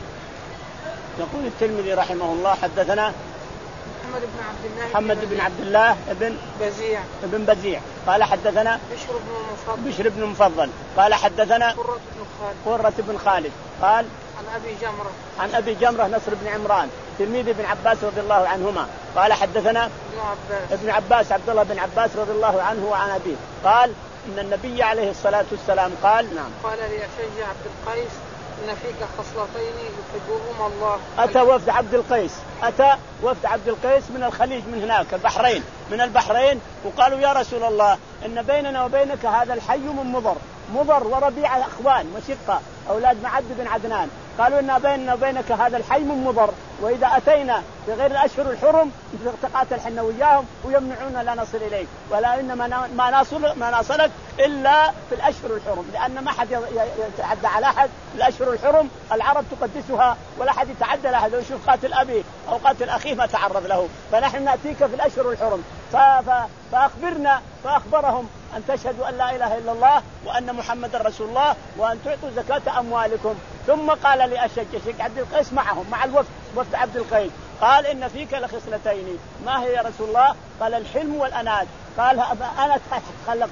يقول الترمذي رحمه الله حدثنا محمد بن عبد الله محمد بن عبد الله ابن بزيع ابن بزيع قال حدثنا بشر بن المفضل بشر بن المفضل قال حدثنا قرة بن خالد قرة بن خالد قال عن أبي جمرة عن أبي جمرة نصر بن عمران تلميذ ابن عباس رضي الله عنهما قال حدثنا ابن عباس ابن عباس عبد الله بن عباس رضي الله عنه وعن أبيه قال إن النبي عليه الصلاة والسلام قال نعم قال لأشج عبد القيس إن فيك خصلتين يحبهما الله. أتى وفد عبد القيس أتى وفد عبد القيس من الخليج من هناك البحرين من البحرين وقالوا يا رسول الله إن بيننا وبينك هذا الحي من مضر مضر وربيعة أخوان وشقة أولاد معد بن عدنان. قالوا إن بيننا وبينك هذا الحي من مضر وإذا أتينا في غير الأشهر الحرم تقاتل حنا وياهم ويمنعونا لا نصل إليك ولا إن ما نصل ما نصلك إلا في الأشهر الحرم لأن ما حد يتعدى على أحد. الأشهر الحرم العرب تقدسها ولا حد يتعدى لها لو يشوف قاتل أبيه أو قاتل أخيه ما تعرض له فنحن نأتيك في الأشهر الحرم فأخبرنا فأخبرهم أن تشهدوا أن لا إله إلا الله وأن محمد رسول الله وأن تعطوا زكاة أموالكم. ثم قال لأشج أشج عبد القيس معهم مع الوفد وفد عبد القيس قال إن فيك لخصلتين ما هي يا رسول الله؟ قال الحلم والأناد. قال أنا تخلقت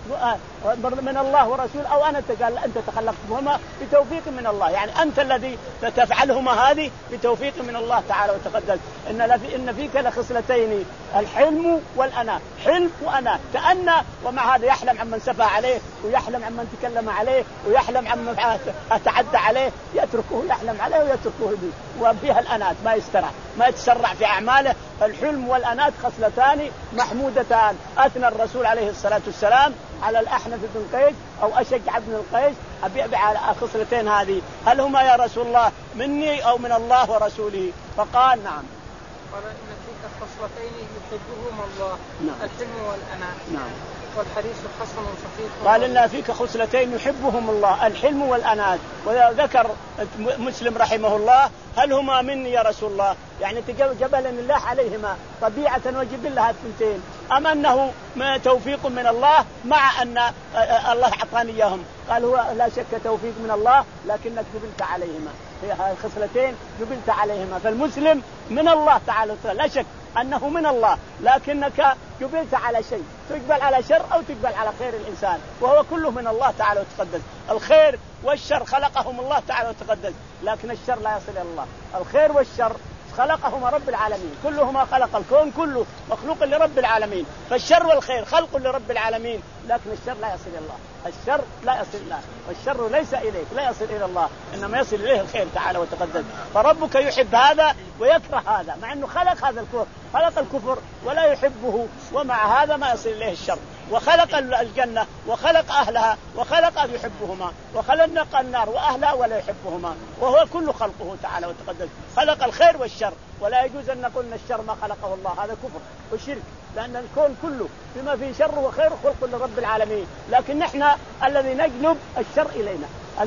من الله ورسول أو أنا قال أنت تخلقت بهما بتوفيق من الله يعني أنت الذي تفعلهما هذه بتوفيق من الله تعالى وتقدس. إن إن فيك لخصلتين الحلم والأناد حلم وأناد تأنى ومع هذا يحلم عمن سفى عليه ويحلم عمن تكلم عليه ويحلم عمن تعدى عليه يتركه يحلم عليه ويتركه به وفيها الأناد ما يسترع ما يتسرع في أعماله. الحلم والأناد خصلتان محمودتان. أثنى الرسول عليه الصلاة والسلام على الأحنف بن قيس أو أشج بن القيس أبيع على خصلتين هذه هل هما يا رسول الله مني أو من الله ورسوله؟ فقال نعم. قال إن فيك خصلتين يحبهما الله نعم. الحلم والأناة نعم. والحديث حسن صحيح. قال إن فيك خصلتين يحبهم الله الحلم والأناد. وذكر مسلم رحمه الله هل هما مني يا رسول الله يعني جبلا الله عليهما طبيعة وجبلها الثنتين أم أنه توفيق من الله مع أن الله أعطاني إياهم؟ قال هو لا شك توفيق من الله لكنك جبلت عليهما هي الخصلتين جبلت عليهما. فالمسلم من الله تعالى لا شك أنه من الله لكنك جبلت على شيء تقبل على شر أو تقبل على خير الإنسان وهو كله من الله تعالى وتقدس. الخير والشر خلقهم الله تعالى وتقدس لكن الشر لا يصل إلى الله. الخير والشر خلقهما رب العالمين كلهما خلق الكون كله مخلوق لرب العالمين. فالشر والخير خلق لرب العالمين لكن الشر لا يصل إلى الله. الشر لا يصل إليه والشر ليس إليك لا يصل إلى الله إنما يصل إليه الخير تعالى وتقدس. فربك يحب هذا ويكره هذا مع أنه خلق هذا الكفر خلق الكفر ولا يحبه ومع هذا ما يصل إليه الشر. وخلق الجنة وخلق أهلها وخلق أن يحبهما وخلق النار وأهلها ولا يحبهما وهو كل خلقه تعالى وتقدس. خلق الخير والشر ولا يجوز أن نقول أن الشر ما خلقه الله هذا كفر وشرك لأن الكون كله بما فيه شر وخير خلق لرب العالمين. لكن نحن الذي نجلب الشر إلينا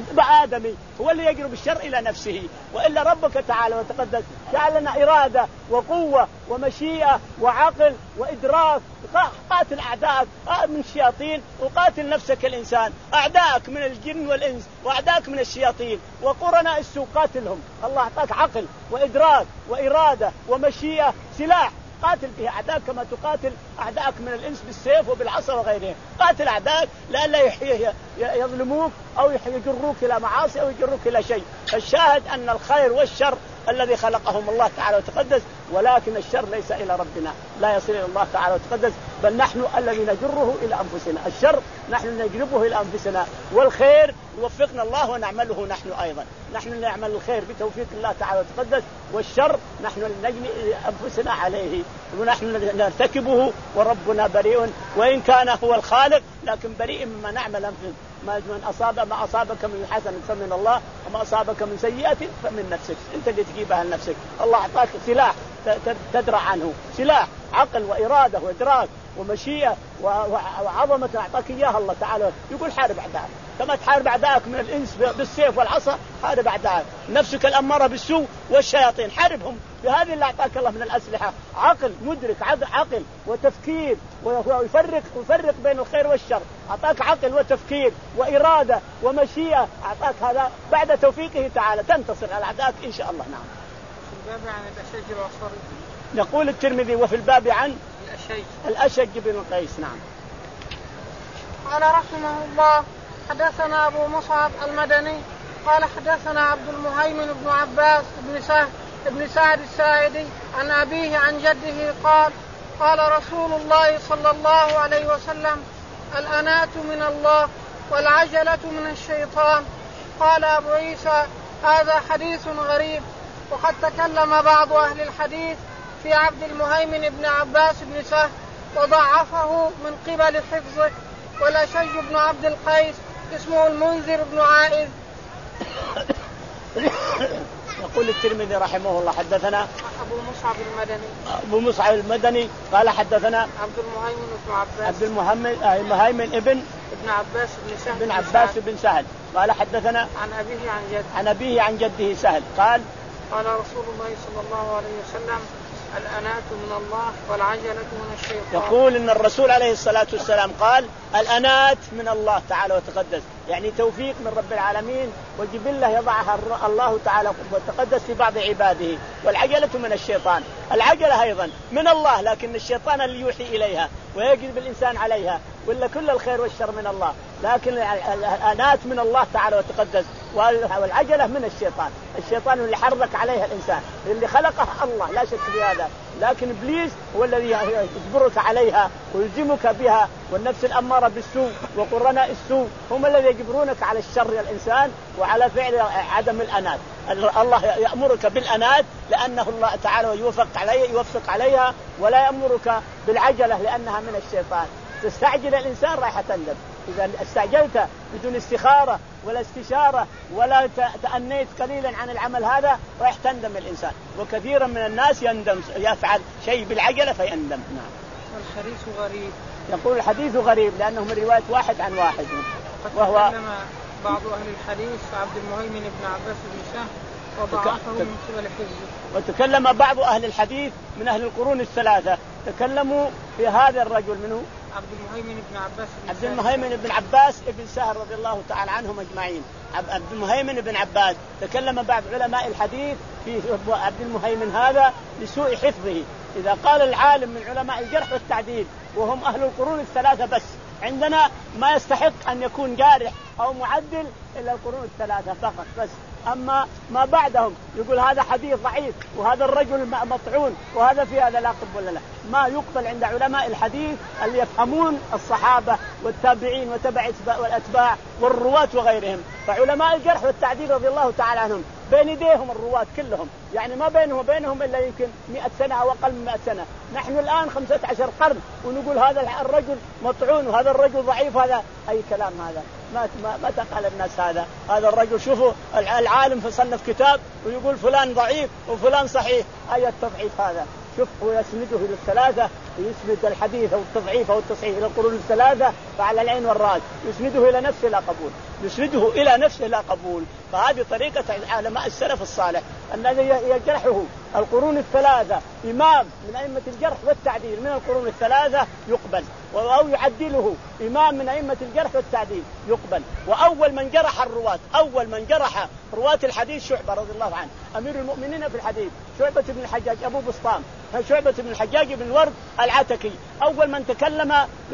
آدمي هو اللي يجلب الشر إلى نفسه وإلا ربك تعالى وتقدس جعل لنا إرادة وقوة ومشيئة وعقل وإدراك. قاتل أعداءك من الشياطين وقاتل نفسك الإنسان أعداءك من الجن والإنس وأعداءك من الشياطين وقرناء السوء قاتلهم. الله أعطاك عقل وإدراك وإرادة ومشيئة سلاح قاتل به أعداءك كما تقاتل أعداءك من الإنس بالسيف وبالعصا وغيره. قاتل أعداءك لئلا يظلموك أو يجروك إلى معاصي أو يجروك إلى شيء. فالشاهد أن الخير والشر الذي خلقهم الله تعالى وتقدس ولكن الشر ليس إلى ربنا لا يصل إلى الله تعالى وتقدس بل نحن الذي نجره إلى أنفسنا. الشر نحن نجلبه إلى أنفسنا والخير يوفقنا الله ونعمله نحن أيضا. نحن نعمل الخير بتوفيق الله تعالى وتقدس والشر نحن نجني أنفسنا عليه ونحن نرتكبه وربنا بريء وإن كان هو الخالق لكن بريء مما نعمل أنفسنا. من أصاب ما أصابك من حسن فمن الله وما أصابك من سيئة فمن نفسك أنت اللي تجيبها لنفسك. الله أعطاك سلاح تدرع عنه سلاح عقل وإرادة وإدراك ومشيئة وعظمة أعطاك إياها الله تعالى، يقول حارب أعدائك كما تحارب أعدائك من الإنس بالسيف والعصا، حارب أعدائك. نفسك الأمارة بالسوء والشياطين حاربهم بهذه اللي أعطاك الله من الأسلحة، عقل مدرك، عقل وتفكير، ويفرق ويفرق بين الخير والشر، أعطاك عقل وتفكير وإرادة ومشيئة، أعطاك هذا بعد توفيقه تعالى تنتصر على أعدائك إن شاء الله. نعم. في الباب عن الأشج الأصفري يقول الترمذي وفي الباب عن الأشج الأشج بن القيس. نعم. قال رحمه الله حدثنا أبو مصعب المدني قال حدثنا عبد المهيمن بن عباس بن سهل بن سعد الساعدي عن أبيه عن جده قال قال رسول الله صلى الله عليه وسلم الأناة من الله والعجلة من الشيطان. قال أبو عيسى هذا حديث غريب. وقد تكلم بعض أهل الحديث في عبد المهيمن بن عباس بن سهل وضعفه من قبل حفظه. والأشج بن عبد القيس اسمه المنذر بن عائذ. يقول الترمذي رحمه الله حدثنا أبو مصعب المدني أبو مصعب المدني قال حدثنا عبد المهيمن بن عباس عبد المهيمن ابن ابن عباس بن سهل بن عباس بن سهل قال حدثنا عن أبيه عن جده عن أبيه عن جده سهل قال قال رسول الله صلى الله عليه وسلم الأناة من الله والعجلة من الشيطان. يقول إن الرسول عليه الصلاة والسلام قال الأناة من الله تعالى وتقدس، يعني توفيق من رب العالمين وجبلة يضعها الله تعالى وتقدس في بعض عباده. والعجلة من الشيطان، العجلة أيضا من الله لكن الشيطان اللي يوحي إليها ويجذب الإنسان عليها، ولا كل الخير والشر من الله، لكن الأناة من الله تعالى وتقدس، والعجلة من الشيطان. الشيطان اللي حرك عليها الإنسان اللي خلقه الله لا شك في هذا، لكن إبليس هو الذي يجبرك عليها ويلزمك بها، والنفس الأمارة بالسوء وقرناء السوء هم الذي يجبرونك على الشر الإنسان وعلى فعل عدم الأنات. الله يأمرك بالأنات لأنه الله تعالى يوفق عليها يوفق عليها، ولا يأمرك بالعجلة لأنها من الشيطان. تستعجل الإنسان رايح تندم، إذا استعجلت بدون استخارة ولا استشارة ولا تأنيت قليلا عن العمل هذا رايح تندم الإنسان. وكثيرا من الناس يندم يفعل شيء بالعجلة فيندم. نعم. والحديث غريب. يقول الحديث غريب لأنه من رواية واحد عن واحد. وهو بعض أهل الحديث عبد المهيمن بن عباس بن سهل وضعفه من قبل حفظه. وتكلم بعض أهل الحديث من أهل القرون الثلاثة تكلموا في هذا الرجل منه عبد المهيمن بن عباس بن عبد المهيمن بن عباس بن سهل رضي الله تعالى عنهم أجمعين. عبد المهيمن بن عباس تكلم بعض علماء الحديث في عبد المهيمن هذا لسوء حفظه. إذا قال العالم من علماء الجرح والتعديل وهم أهل القرون الثلاثة بس، عندنا ما يستحق أن يكون جارح أو معدل إلا القرون الثلاثة فقط بس، أما ما بعدهم يقول هذا حديث ضعيف وهذا الرجل مطعون وهذا في هذا لا قبل له. ما يقبل عند علماء الحديث اللي يفهمون الصحابة والتابعين وتبع والأتباع والرواة وغيرهم. فعلماء الجرح والتعديل رضي الله تعالى عنهم بين يديهم الرواة كلهم، يعني ما بينهم وبينهم إلا يمكن مئة سنة أو أقل من مئة سنة. نحن الآن خمسة عشر قرن ونقول هذا الرجل مطعون وهذا الرجل ضعيف. هذا أي كلام هذا؟ ما ما, ما تقال الناس هذا. هذا الرجل شوفوا العالم فصنف كتاب ويقول فلان ضعيف وفلان صحيح. أي التضعيف هذا؟ شوف هو يسنده إلى الثلاثة، يسند الحديث أو التضعيف أو التصحيح إلى القرون الثلاثة فعلى العين والرأس. يسنده إلى نفسه لا قبول، يسنده إلى نفسه لا قبول. فهذه طريقة علماء السلف الصالح الذي يجرحه القرون الثلاثة إمام من أئمة الجرح والتعديل من القرون الثلاثة يقبل، أو يعدله إمام من أئمة الجرح والتعديل يقبل. وأول من جرح الرواة أول من جرح رواة الحديث شعبة رضي الله عنه أمير المؤمنين في الحديث، شعبة بن الحجاج أبو بسطام شعبة بن الحجاج بن الورد العتكي، أول من تكلم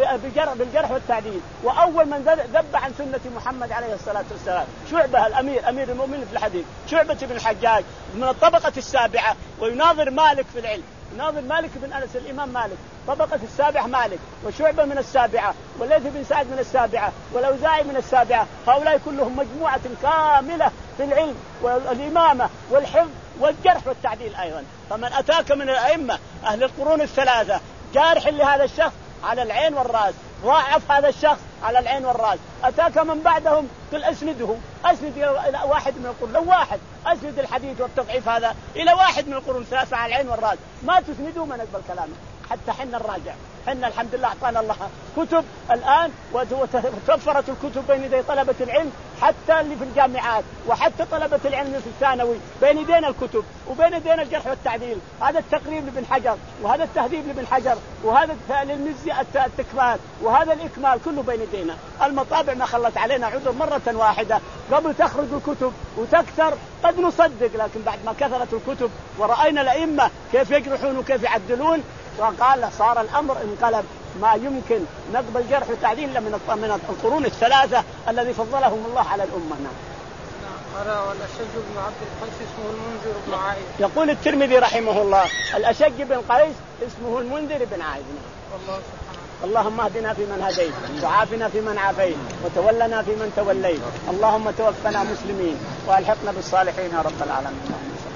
بالجرح والتعديل وأول من ذب عن سنة محمد عليه الصلاة والسلام. شعبة الأمير أمير المؤمنين في الحديث، شعبة بن الحجاج من الطبقة السابعة ويناظر مالك في العلم، يناظر مالك بن أنس الإمام مالك طبقة السابعة مالك، وشعبة من السابعة، والليث بن سعد من السابعة، والأوزاعي من السابعة. هؤلاء كلهم مجموعة كاملة في العلم والإمامة والحفظ والجرح والتعديل أيضا. فمن أتاك من الأئمة أهل القرون الثلاثة جارح لهذا الشخص على العين والرأس، ضاعف هذا الشخص على العين والرأس. أتاك من بعدهم قل أسنده أسند إلى واحد من القرون، لو واحد أسند الحديث والتضعيف هذا إلى واحد من القرون الثلاثة على العين والرأس، ما تسندوا من أقبل كلامه حتى حنا الراجع، حنا الحمد لله أعطانا الله كتب الآن وتوفرت الكتب بين يدي طلبة العلم، حتى اللي في الجامعات وحتى طلبة العلم في الثانوي بين يدينا الكتب وبين يدينا الجرح والتعديل. هذا التقريب لابن حجر، وهذا التهذيب لابن حجر، وهذا للمزي التكمال، وهذا الإكمال، كله بين يدينا. المطابع ما خلت علينا عذر مرة واحدة، قبل تخرج الكتب وتكثر قد نصدق، لكن بعد ما كثرت الكتب ورأينا الأئمة كيف يجرحون وكيف يعدلون، وقال صار الأمر انقلب، ما يمكن نقبل جرح وتعديل إلا من من القرون الثلاثة الذي فضلهم الله على الأمة. قال والأشج بن عبد القيس اسمه المنذر بن عائذ. يقول الترمذي رحمه الله الأشج بن قيس اسمه المنذر بن عائذ. والله سبحانه. اللهم اهدنا فيمن هديت، وعافنا فيمن عافيت، وتولنا فيمن توليت، اللهم توفنا مسلمين والحقنا بالصالحين يا رب العالمين.